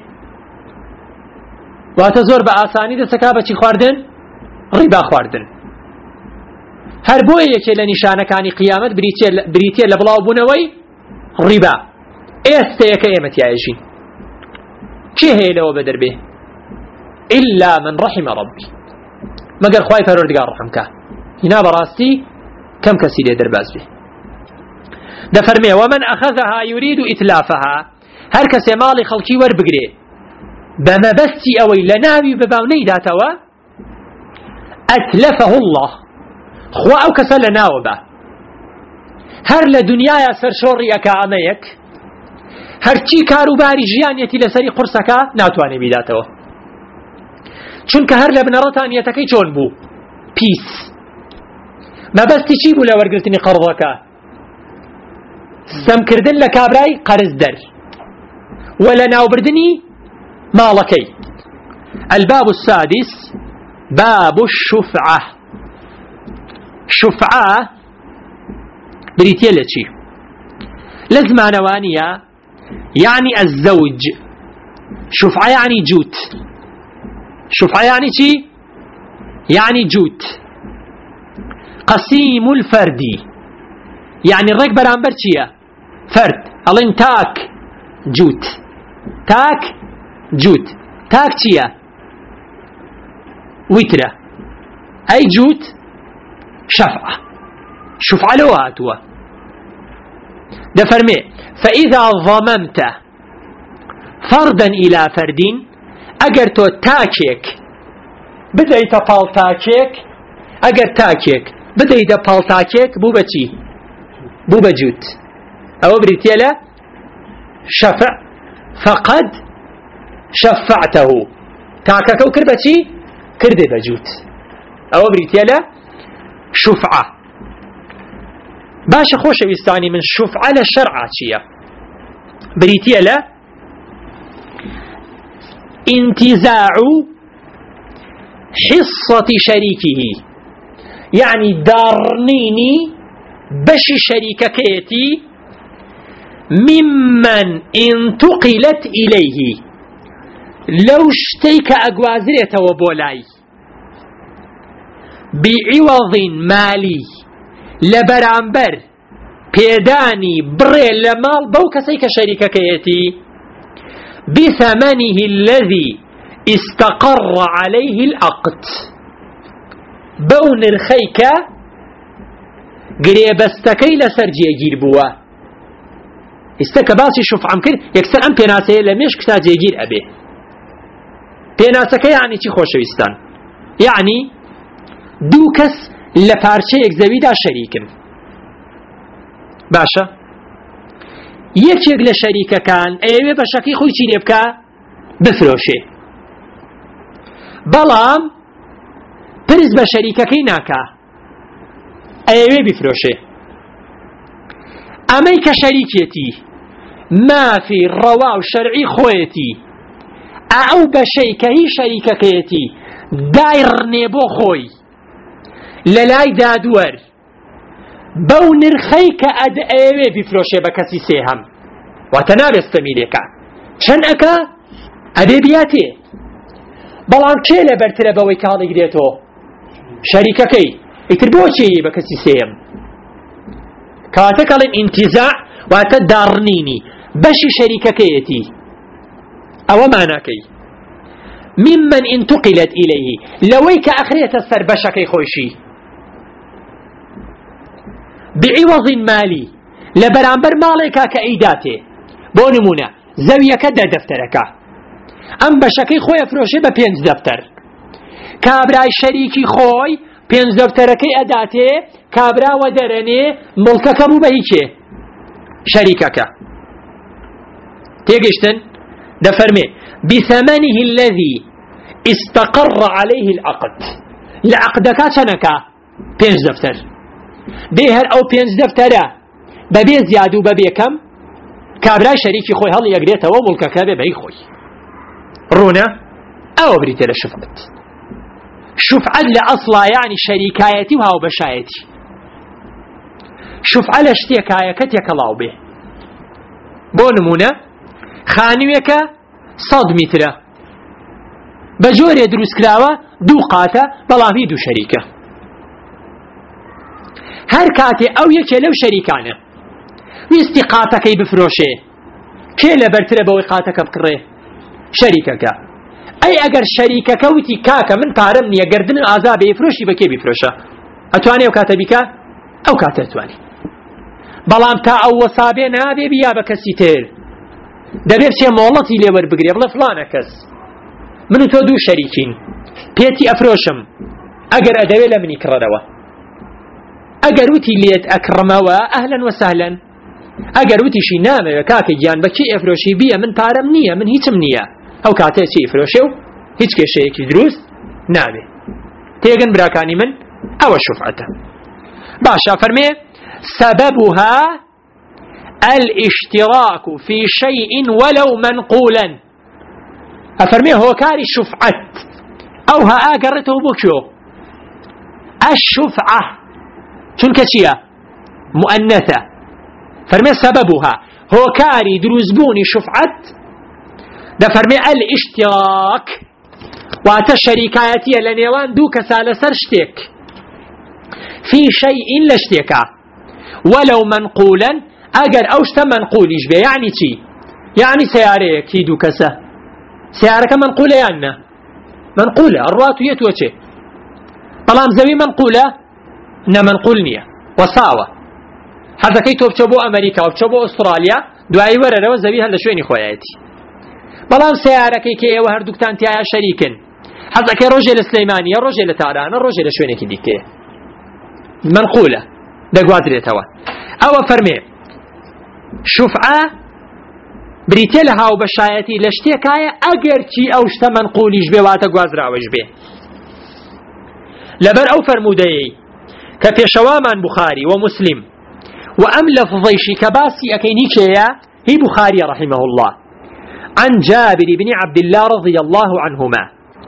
واتە زۆر بە ئاسانی دەسەکا بەچی خواردن ڕیبا خواردن هەر بۆیە یەکێ لە نیشانەکانی قیامەت بریتێ لە بڵاو بوونەوەی ڕیبا ئێستەیەکە ئێمەتیایەژین چی هەیە لەوە بەدەر بێ إلا من رحم ربي مەگەر خوای پەروەردگار ڕەحمکە هینا بەڕاستی کەم کەسی لێ دەرباز بێ دەفەرمێ ومن أخذها يريد إتلافها هەر کەسێ ماڵی خەڵکی وەربگرێ بەمەبەستی ئەوەی لە ناوی بەباونەی داتەوە أتلفه الله خوا ئەو کەسە لە ناوە بە هەر لە دنیاە سەرشۆڕی ئەکا ئەمەیەک هەرچی کاروباری ژیانیەتی لەسەری قورسەکە ناتوانێ بیداتەوە چونکە هەر لە بنەڕەتانیەتەکەی چۆن بوو پیس مەبەستی چی بوو لە وەرگرتنی قەرضەکە سەمکردن لە کابرای قەرز دەر و لە ناوبردنی ماڵەکەی الباب السادس باب الشفعة شفعة بريتيا لشي لزمانوانية يعني الزوج شفعة يعني جوت شفعة يعني شي يعني جوت قسيم الفرد يعني الرق برامبر شيا فرد ألين تاك جوت تاك جوت تاك شيا وترة أي جوت شفعة شفعة لو هاتوا ده فرمي فإذا ضممت فردا إلى فرد أجر تو تاكيك بدأت بالتاكيك أجر تاكيك بدأت بالتاكيك بوبتي بوبجوت أو بريتيلا شفع فقد شفعته تاكك وكربتي كرد بجوت أو بريتيلا شفعة باش خوش ويستاني من شفعة للشرعة شيا بريتيلا انتزاع حصة شريكه يعني دارنيني بش شريككيتي ممن انتقلت إليه لو اشتيك أقوازرية وبولاي بعوض مالي لبرامبر بيداني بري لمال بو كسيك شريككيتي بثمنه الذي استقر عليه العقد بون الخيك قريبستكي لسرجي يجير بوا استك باسي شوف عمكر يكسر ام بيناسي لميش كتاج يجير أبي بيناسكي يعني چي خوشويستان يعني دوكس لپارچه یک زویدا شریکن باشا یەکێک لە شەریکەکان ئەوێ بەشەکەی خۆی چی لێ بکە بفرۆشێ بەڵام پرس بە شەریکەکەی ناکا ئەوێ بفرۆشێ ئەمەی کە شەریکێتی مافی ڕەوا و شەرعی خۆیەتی ئەو بەشەی کە هی شەریکەکەیەتی دایڕنێ بۆ خۆی لەلای دادوەر بەو نرخەی کە ئەوێ بفرۆشێ بە کەسی سێهەم واتە نابێستەمی لێکە چەند ئەکا ئەبێ بیاتێ بەڵام کێ لە بەرترە بەوەی کاڵیگرێتەوە شەریکەکەی ئیتر بۆچی بە کەسی سێهەم کاتە کەڵێن ئینتیزاع واتە داڕنینی بەشی شەریکەکەیەتی ئەوە ماناکەی ممن انتقلت إليه لويك أخريت السر بشكي خوشي بعوض مالي لبرامبر مالك كأيداته بونمونا زوية كده دفترك أم بشكي خوي فروشي ببينز دفتر كابراي شريكي خوي بينز دفتركي أداته كابرا ودرني ملكك مبهيكي شريكك تيجيشتن دفرمي بثمنه الذي استقر عليه العقد العقد كاتنكا بينز دفتر بيهر او بينز دفتره ببي زيادو ببي كم كابرا شريكي خوي هل يقريته وملكك ببي خوي رونا او بريت لشفعت شفعت لأصلا يعني شريكايتي وهاو بشايتي شفعت لاشتيكايكتك الله به بونمونا خانويك 100 مترە بە جۆرێ دروست کراوە دوو قاتە بەڵام هی دوو شەریکە هەر کاتێ ئەو یەکێ لەو شەریکانە ویستی قاتەکەی بفرۆشێ کێ لەبەرترە بەوەی قاتەکە بکڕێ؟ شەریکەکە. ئەی ئەگەر شەریکەکە وتی کاکە من پارەم نییە گردن ئازا بێ فرۆشی بە کێ بیفرۆشە؟ ئەتوانێ ئەو کاتە بیکە؟ ئەو کاتە ئەتوانی. بەڵام تا ئەو وەسابێ نابێ بیا بە کەسی تر، دەبێت چێ مۆڵەتی لێوەربگرێ بڵێ فڵانە کەس من و تۆ دوو شەریکین پێتی ئەفرۆشم ئەگەر ئەدەوێت لە منی کڕەرەوە، ئەگەر وتی لێت ئەکڕمەوە ئەهلەن وەسەهلەن، ئەگەر وتیشی نامەوێ کاکە گیان بە کێ ئەفرۆشی بیە من پارەم نییە من هیچم نییە، ئەو کاتێ چی ئەفرۆشێ و هیچ کێشەیەکی دروست نابێ. تێگەن براکانی من ئەوە شوفعەتە. باشە فەرمێ سببها الاشتراك في شيء ولو منقولا. أفرمي هو كاري شفعت أو ها قرته بكيو الشفعة شنك شيء مؤنثة. فرمي سببها هو كاري دروزبوني شفعت ده فرمي الاشتراك وات الشركاتي لنيوان دوك سالسر شتيك في شيء لشتيكا ولو منقولا اگر اوشتا منقوليش بي يعني چي؟ يعني سيارة كيدو كسا سيارة منقولة يعني منقولة الروات يتوچه طالما زوي منقولة نا منقول نية وصاوة هذا كي توبچبو امريكا وبچبو استراليا دعاي ورا رو زوي هل شويني خوياتي بلام سيارة كي ايوه هردوكتان تيايا شريكن هذا كي رجل سليماني رجل تاران رجل شويني كي ديكي منقولة دقوادري توا او فرمي شفعة بريتلها وبشايتي لشتيكايا اگر چي اوشتا منقوليش بي واتا قوازراوش بي لبر او فرمودي كفي شوامان بخاري ومسلم وام لفظيشي كباسي اكيني كيا هي بخاري رحمه الله عن جابر بن عبد الله رضي الله عنهما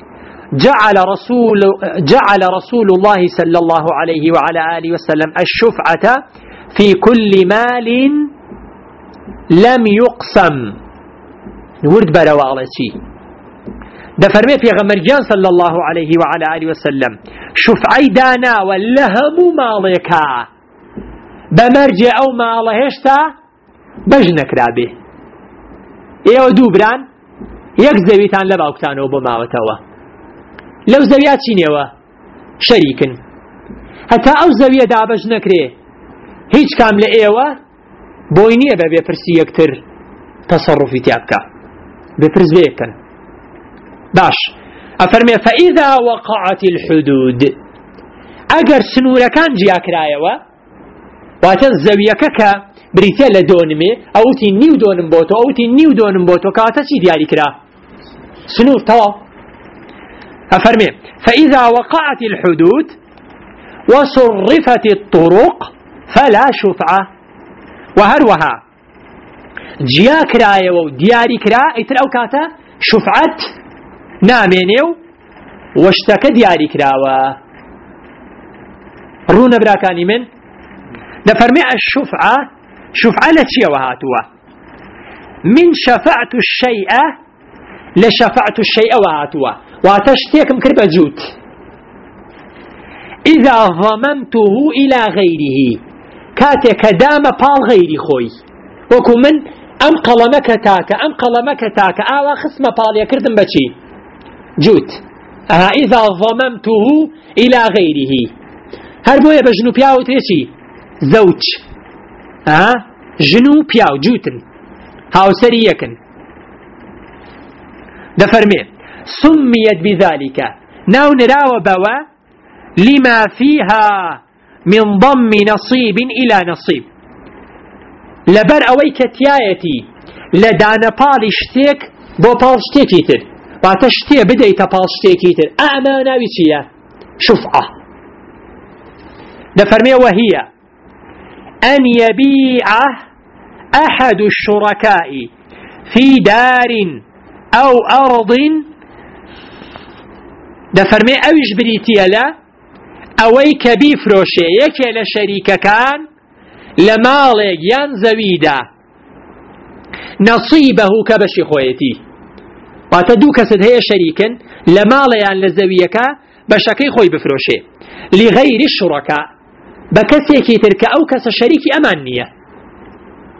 جعل رسول الله صلى الله عليه وعلى آله وسلم الشفعة في كل مال لم يقسم نورد بروا على شيء ده فرمي في غمرجان صلى الله عليه وعلى آله وسلم شفعي دانا واللهم مالكا بمرجع أو مالهشتا بجنك رابي ايو دوبران يك زويتان لباوكتانو بماوتوا لو زويات شينيوا شريكن حتى او زوية دابج نكري هيج كامل ايوا بوينية ببرسي يكتر تصرفي تيابكا ببرز بيكن باش افرمي فاذا وقعت الحدود اگر سنورة كان جياك رايوا واتن زوية كاكا بريتيا لدونمي او تي نيو دونم بوتو او تي نيو دونم بوتو كاتا چي دياري كرا سنور توا افرمي فاذا وقعت الحدود وصرفت الطرق فلا شفعة وهروها جيا كرايا و دياري كرا اتر او كاتا شفعت نامينيو واشتكى دياري كراوا رونا براكاني نفرمي الشفعة شفعة لتشي وهاتوا من شفعت الشيء لشفعت الشيء وهاتوا واتشتيك مكربة جوت إذا ضممته إلى غيره كاتك دام بال غيري خوي وكو من أم قلمك تاك آوا خصم بال يكردم بشي جوت إذا ضممته إلى غيره هربوية بجنو بياو تيشي زوج جنو بياو جوتن هاو سريكن دفرمي سميت بذلك ناو نراو بوا لما فيها من ضم نصيب إلى نصيب لبر أوي كتيايتي لدانا بالشتيك بو بالشتيكيتر واتشتي بديت بالشتيكيتر أعمى ناويتيا شفعة دفرمي وهي أن يبيع أحد الشركاء في دار أو أرض دفرمي أوش بريتيالا أوي كبي فروشي يكي لشريك كان لمالك ينزويدا نصيبه كبشي خويتي واتدو كسد هي شريكا لماليان لزويكا بشكي خوي بفروشي لغير الشركاء بكسيكي ترك أو كس شريكي أمانية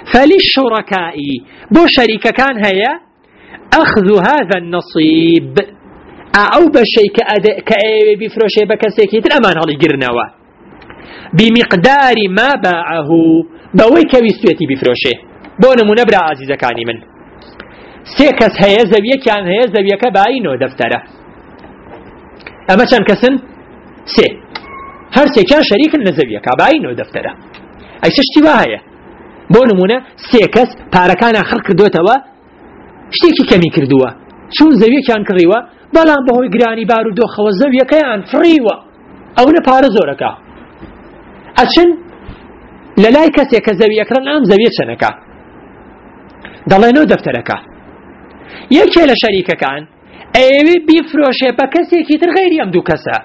فللشركاء بو شريك كان هيا أخذ هذا النصيب أو بشيك كأي بفروشه بكسيكي الأمان هذي قرنوا بمقدار ما باعه بويك بيستويتي بفروشه بون منبرا عزيزة كاني من سيكس هيا زبيا كان هيا زبيا كباينو دفتره أما كان كسن سي هر سي كان شريك النزبيا كباينو دفتره أي شتي هيا بون منا سيكس باركان آخر كردوتوا شتيكي كمي كردوا شون زبيا كان كريوا بلان بهوي قراني بارو دوخوا الزبيا كان فريوا أو نبارزوركا أشن للاي كسي كزبيا كرن أم زبيا شنكا دلينو دفتركا يكي لشريك كان ايوه بيفروشه بكسي كتر غيري ام دو كسا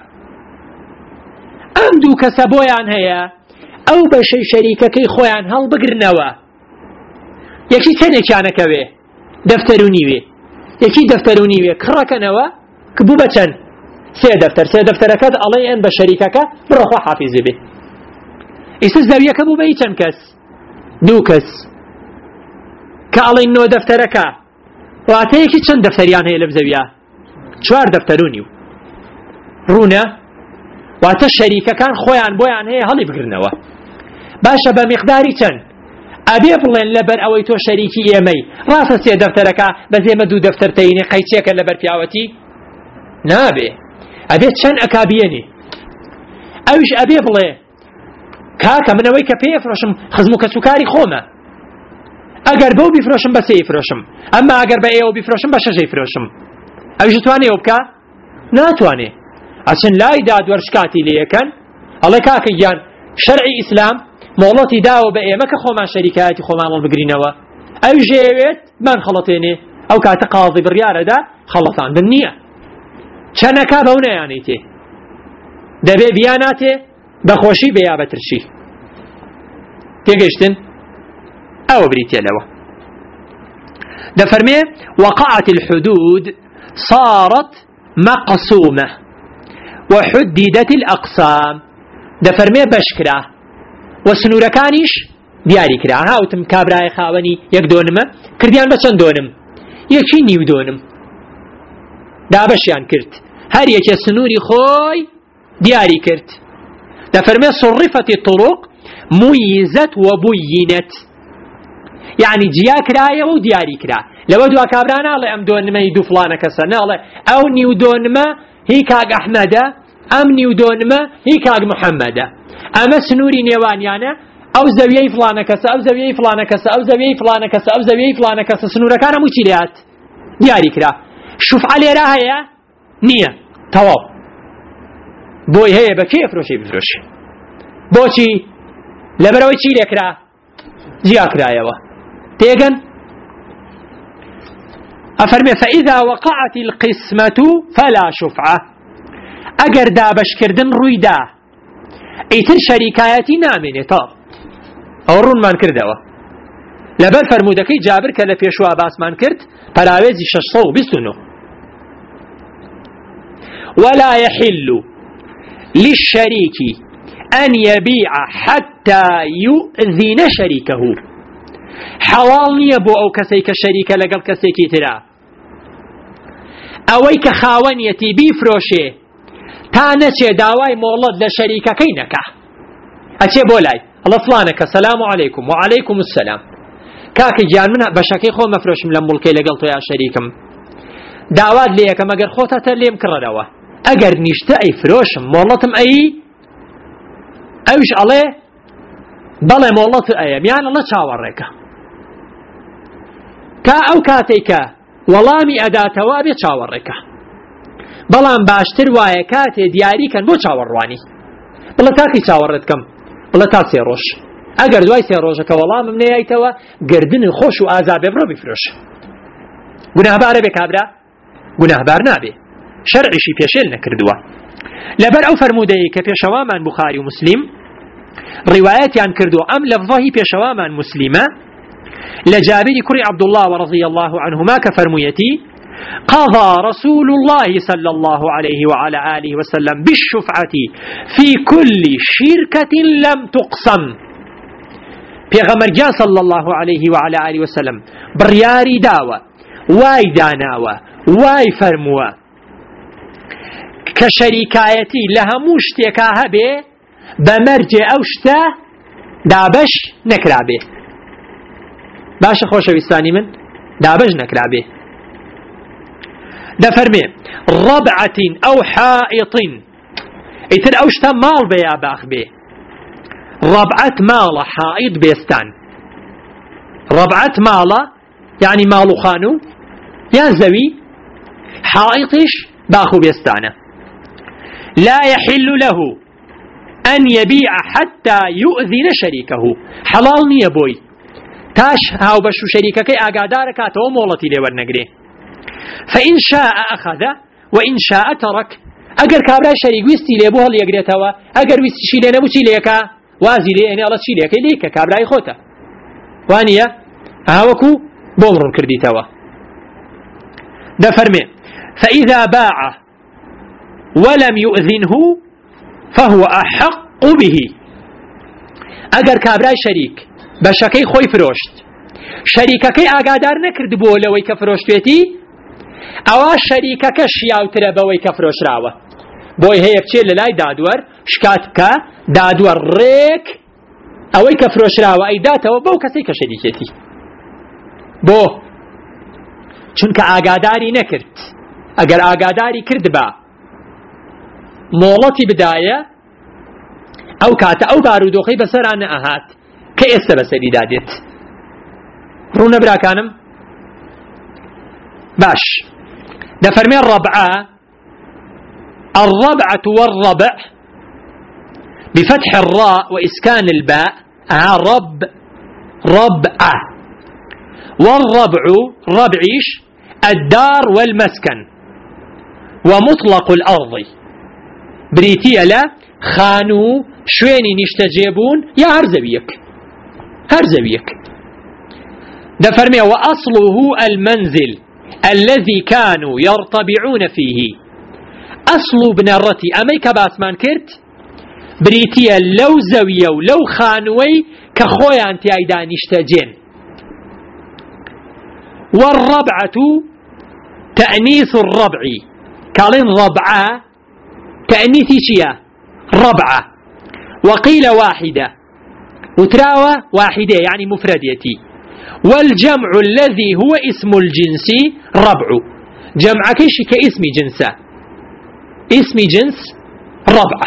ام دو كسا بويان هيا او بشي شريكة كي خويان هل بقرنوا يكي تنك يانكوه دفترونيوه يكي دفترونيوه كركنوا كبو بچن سي دفتركات علي ان بشريكك بروخوا حافظ به اساس زاوية كبو بيچن كس دو كس كألي نو دفتركا واتيكي چند دفتريان هي لبزويا چوار دفترونيو رونا واتا الشريكة كان خويان بويان هي هلي بقرنوا باشا بمقداري چند ابي بلين لبر اويتو شريكي ايمي راسا سي دفتركا بزي مدو دفترتيني قيتيك لبر فياوتي نابي ابي چند اكابيني اوش ابي بلين كاكا من اويكا بيفرشم خزموك سكاري خوما اگر بو بفروشم بس يفروشم اما اگر با ايو بفروشم باشا يفروشم اوش تواني اوبكا ناتواني عشان لا يداد ورشكاتي ليكن الله كاكا جان شرعي اسلام مولاتي داو با ايمك خوما شركاتي خوما الله بقرينوا او جيوت من خلطيني او كاتا قاضي بالريارة دا خلطان بالنية چنكا بونا يانيتي دبي بياناتي بخوشي بيا بترشي تيجيشتن أو بريتيا لوا دفرمي وقعت الحدود صارت مقسومة وحددت الأقسام دفرمي بشكرا وسنورة كانيش دياري كرا هاوتم كابراي خاوني يك دونما كرديان بچن دونم يكي نيو دونم دا بشيان كرت هر يكي سنوري خوي دياري كرت دفرمي صرفت الطرق ميزت وبينت يعني جيا كراية ودياري كرا لو دوا كابرانا الله ام دون ما يدو فلانا كسرنا الله او نيو دون ما هي كاق احمد ام نيو دون ما هي كاق محمد اما سنوري نيوان يعني او زاوية فلانا كسا او زاوية فلانا كسا او زاوية فلانا كسا او زاوية فلانا كسا سنورة كان مجريات دياري كرا شوف علي راهيا نية تواب بوي هي بكيف روشي بفروش بوشي لبروي چي لكرا جيا كرايوا تيغن أفرمي فإذا وقعت القسمة فلا شفعة أجر دابش كردن رويدا ايتر شريكاياتي نامني طاب أورون من كردوا لبر فرمودكي جابر كلا في شو أباس من كرد فلاويزي ششصو بسنو ولا يحل للشريك أن يبيع حتى يؤذن شريكه حوال نيبو أو كسيك الشريك لقل كسيكي ترى أويك خاونيتي بيفروشي تانچه داواي مولد لشريكة كينكا أچه بولاي الله فلانك السلام عليكم وعليكم السلام كاكي جان منها بشاكي خو مفروش من الملكي لقلتو يا شريكم داواد ليك مگر خوتا ترليم كردوا اگر نشتا اي فروشم مولتم اي اوش عليه بلا مولت ايام يعني الله چاوريكا كا او كاتيكا ولامي ادا توابي چاوريكا بلان باشتر وايا كاتي دياري كان بو چاورواني بلا تاكي چاوردكم بلا تاسي روش اگر دوای سي روجا كولام من ايتوا گردن خوش و عذاب برو بفروش گناه بار به کابرا گناه بار نابه شرعي شي پیشل نکردوا لبر او فرموده که پیشوا من بخاري و مسلم روايات عن كردو ام لفظه پیشوا من مسلمه لجابر كري عبد الله ورضي الله عنهما كفرميتي قضى رسول الله صلى الله عليه وعلى آله وسلم بالشفعة في كل شركة لم تقسم پێغەمبەر صلى الله عليه وعلى آله وسلم بڕیاری داوە وای داناوە وای فەرمووە کە شەریکایەتی لە هەموو شتێکا هەبێ بەمەرجێ ئەو شتە دابەش نەکرابێ. باشە خۆشەویستانی من، دابەش نەکرابێ. دەفەرمێ ڕەبعەتین ئەو حائیطین، ئیتر ئەو شتە ماڵ بێ یا باخ بێ. ڕەبعەت ماڵە، حائیط بێستان. ڕەبعەت ماڵە یعنی ماڵ و خانوو یان زەوی، حائیطیش باخ و بێستانە. لا يحل له أن يبيع حتى يؤذن شريكه، حلال نییە بۆی تاش هاوبەش و شەریکەکەی ئاگادارە کاتەوە مۆڵەتی لێ وەرنەگرێ. فإن شاء أخذ وإن شاء ترك، ئەگەر کابرای شەریک ویستی لێ بۆ هەڵیەگرێتەوە، ئەگەر ویستیشی لێ نەبوو چی لێکا؟ وازی لێ ئەڵە چی لێکەی لێکە کابرای خۆتە، وانییە هاوەکو بۆم ڕوون کردیتەوە. دەفەرمێ فإذا باع ولم يؤذنه فهو أحق به، ئەگەر کابرای شەریک بەشەکەی خۆی فرۆشت، شەریکەکەی ئاگادار نەکرد بۆ لەوەی کە فرۆشتێتی، ئەوە شەریکەکە شیاوترە بەوەی کە فرۆشراوە. بۆی هەیە بچێت لە لای دادوەر شکات بکە، دادوەر ڕێک ئەوەی کە فرۆشراوە ئەیداتەوە بەو کەسەی کە شەریکێتی. بۆ چونکە ئاگاداری نەکرد. ئەگەر ئاگاداری کرد بە مۆڵەتی بدایە، ئەو کاتە ئەو بارودۆخەی بەسەرانە ئەهات کە ئێستا بەسەری دادێت. ڕوونە براکانم؟ باش دەفەرمێ ڕەبعە، الربعة والربع بفتح الراء وإسكان الباء، ربعة. والربع ربعيش الدار والمسكن ومطلق الأرض، بريتيا لا خانو شويني نشتجيبون يا هرزبيك. دفرمي وأصله المنزل الذي كانوا يرتبعون فيه، أصل بنرتي أميك باسمان كرت بريتيا لو زوية ولو خانوي كخويا أنت أيضا نشتجين. والربعة تأنيث الربع، قالين ربعة تأنيثي شيا ربعة، وقيل واحدة وتراوى واحدة يعني مفرديتي. والجمع الذي هو اسم الجنس ربع، جمع كيش كاسم جنسه، اسم جنس ربعة.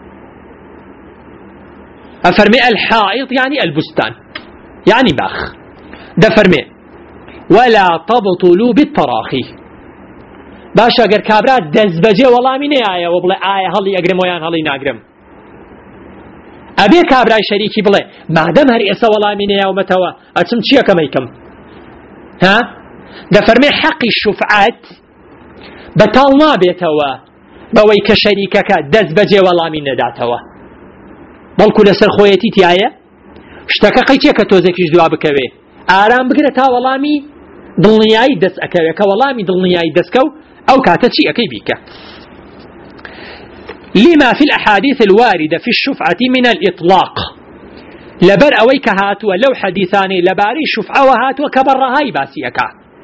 أفرمي الحائط يعني البستان يعني باخ. دفرمي ولا تبطلوا بالتراخي، باشا اگر كابرات دزبجي والله من آية وبلا آية هلي أقرم ويان هلي ناقرم، أبي كابراي شريكي بلا مادام هر إسا والله من آية ومتوا أتم چيا كميكم ها؟ دفرمي حق الشفعات بطال نابيتوا بوي كشريكك دزبجي والله من نداتوا، بلكو لسر خويتي تي آية اشتكا قيتيا كتوزكيش دوا بكوي آرام بقرتا والله مي دڵنیایی دەست ئەکەوێت کە وەڵامی دڵنیایی دەستکە و ئەو کاتە چی ئەەکەی بیکە. لما في الأحاديث الواردة في الشفعة من الإطلاق، لبر أويك هاتوا لو حديثاني لباري شفعة وهاتوا كبرهاي باسيكا.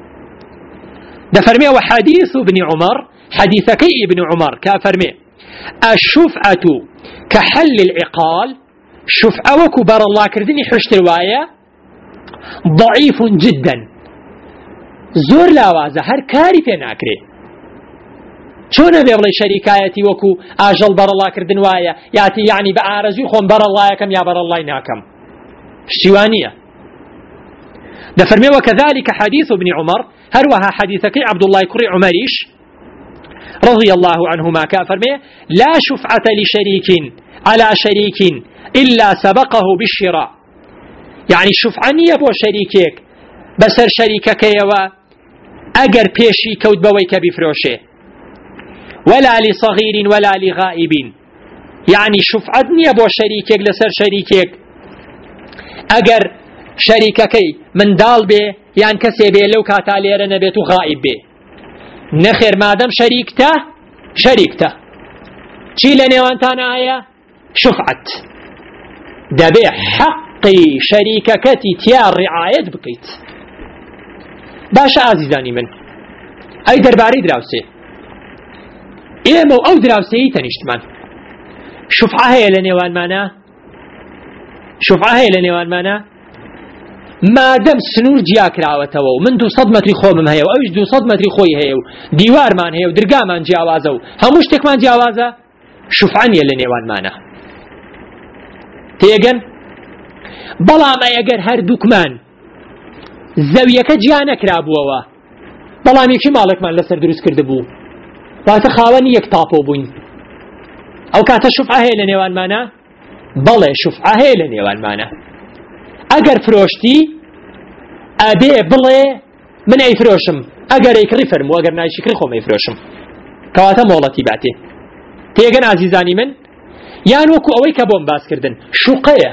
دفرمي وحديث ابن عمر، حديثكي ابن عمر كافرمي الشفعة كحل العقال، شفعة وكبر الله كردني حشت رواية ضعيف جدا، زور لاوازە هەر کاری پێ ناکرێ. چۆنە بێ بڵێ شەریکایەتی وەکو ئاژەڵ بەرەڵاکردن وایە یاتی یعنی بە ئارەزوی خۆم بەرەڵایەکەم یا بەرەڵای ناکەم، شتیوانیە. دەفەرمێ وكذلك حديث ابن عمر، هەروەها حديثەکەی عەبدوڵڵای کوڕی عومەریش رضي الله عنهما كافرمي لا شفعة لشريك على شريك إلا سبقه بالشراء، يعني شفعة نییە بۆ شەریکێک بەسەر شەریکەکەیەوە ئەگەر پێشی کەوت بەوەی کە بیفرۆشێ. ولا لصغير ولا لغائب، يعني شفعت نییە بۆ شەریکێک لەسەر شەریکێک ئەگەر شەریکەکەی منداڵ بێ یان کەسێ بێ لەو کاتا لێرە نەبێت و غائب بێ. نەخێر مادەم شەریکتە چی لە نێوانتانە ئایا؟ شفعت دەبێ حەق حقی شەریکەکەتی تیا ڕعایەت بکەیت. باشە ئازیزانی من، ئەی دەربارەی دراوسێ، ئێمە ئەو دراوسەیەی تەنیشتمان شوفعە هەیە لە نێوانمانە، شوفعە هەیە لە نێوانمانە، مادەم سنوور جیا کراوەتەوە و من 200 مەتری خۆمم هەیە و ئەویش 200 مەتری خۆی هەیە و دیوارمان هەیە و درگامان جیاوازە و هەموو شتێکمان جیاوازە، شوفعە نیە لە نێوانمانە. تێگەن؟ بەڵام ئەگەر هەردووکمان زەویەکە جیا نەکرابووەوە، بەڵام یەکی ماڵێکمان لەسەر دروست کرده بوو، واتە خاوەنی یەک تاپۆ بووین، ئەو کاتە شوفعە هەیە لە نێوانمانە؟ بەڵێ شوفعە هەیە لە نێوانمانە. ئەگەر فرۆشتی ئەبێ بڵێ من ئەیفرۆشم، ئەگەر ئەیکڕی فەرموو، ئەگەر نایشکڕی خۆم ئەیفرۆشم، کەواتە مۆڵەتی باتێ. تێگەن ئازیزانی من؟ یان وەکو ئەوەی کە بۆم باسکردن شوقەیە،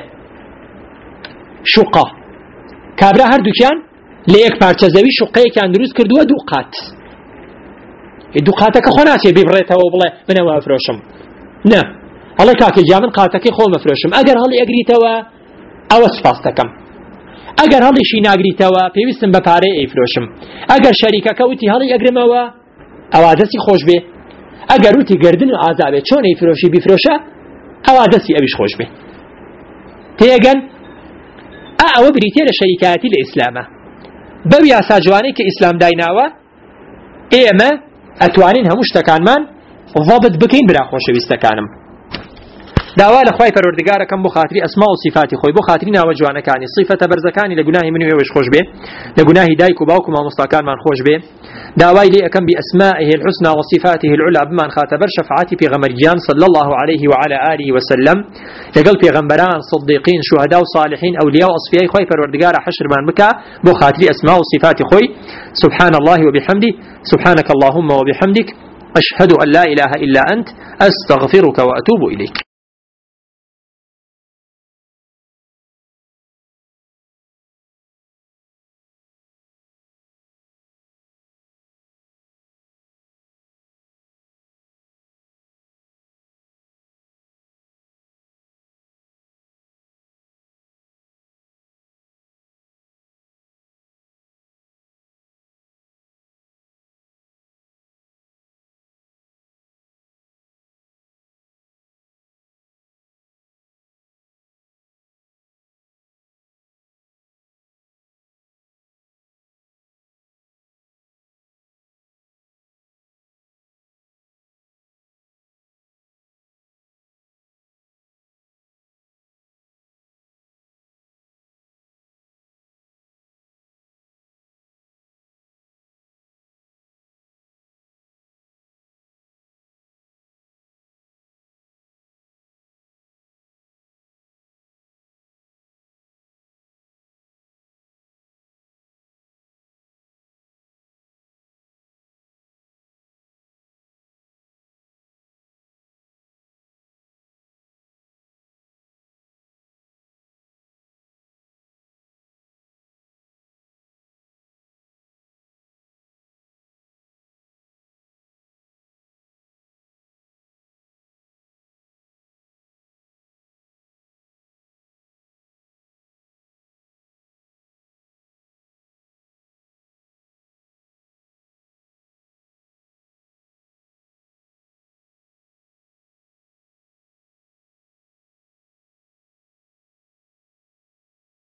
شوقە کابرا هەردووکیان لە یەک پارچە زەوی شوقەیەکیان دروست کردووە، دوو قات، دوو قاتەکە خۆ ناچێ ببڕێتەوە بڵێ من ئەوە ئەفرۆشم، نە، هەڵێ کاکە جا من قاتەکەی خۆم ئەفرۆشم، ئەگەر هەڵی ئەگریتەوە ئەوە سوپاس دەکەم، ئەگەر هەڵیشی ناگریتەوە پێویستم بە پارەی ئەیفرۆشم، ئەگەر شەریکەکە وتی هەڵی ئەگرمەوە ئەوا دەستی خۆش بێ، ئەگەر وتی گردن و ئازابێ چۆن ئەیفرۆشی بیفرۆشە ئەوا دەستی ئەویش خۆش بێ. تێگەن؟ ئەوە بریتێ لە شەریکایەتی لە ئیسلامە، بەو یاسا جوانەی کە ئیسلام دایناوە ئێمە ئەتوانین هەموو شتەکانمان ضابط بکەین. برا خۆشەویستەکانم، داوا لە خوای پەروەردگارەکەم بۆ خاتری ئەسما و صفاتی خۆی، بۆ خاتری ناوە جوانەکانی، صفەتە بەرزەکانی لە گوناهی من و ئێوەش خۆش بێ، لە گوناهی دایک و باوک و مامۆستاکانمان خۆش بێ، داوای لێ ئەەکەم بئەسمائه الحسنى وصفاته العلى بمان خاتە بەر شەفاعەتی پێغەمبەرگیان صلی الله عليه وعلى آله وسلم لەگەڵ پێغەمبەران، صدیقین، شوهدا و صالحین، ئەولیا و ئەصفیای خوای پەروەردگارە حەشرمان بکە بۆ خاتری ئەسما و صفاتی خۆی. سبحان الله وبحمده، سبحانك اللهم وبحمدك، أشهد أن لا إله إلا أنت، أستغفرك وأتوب إليك.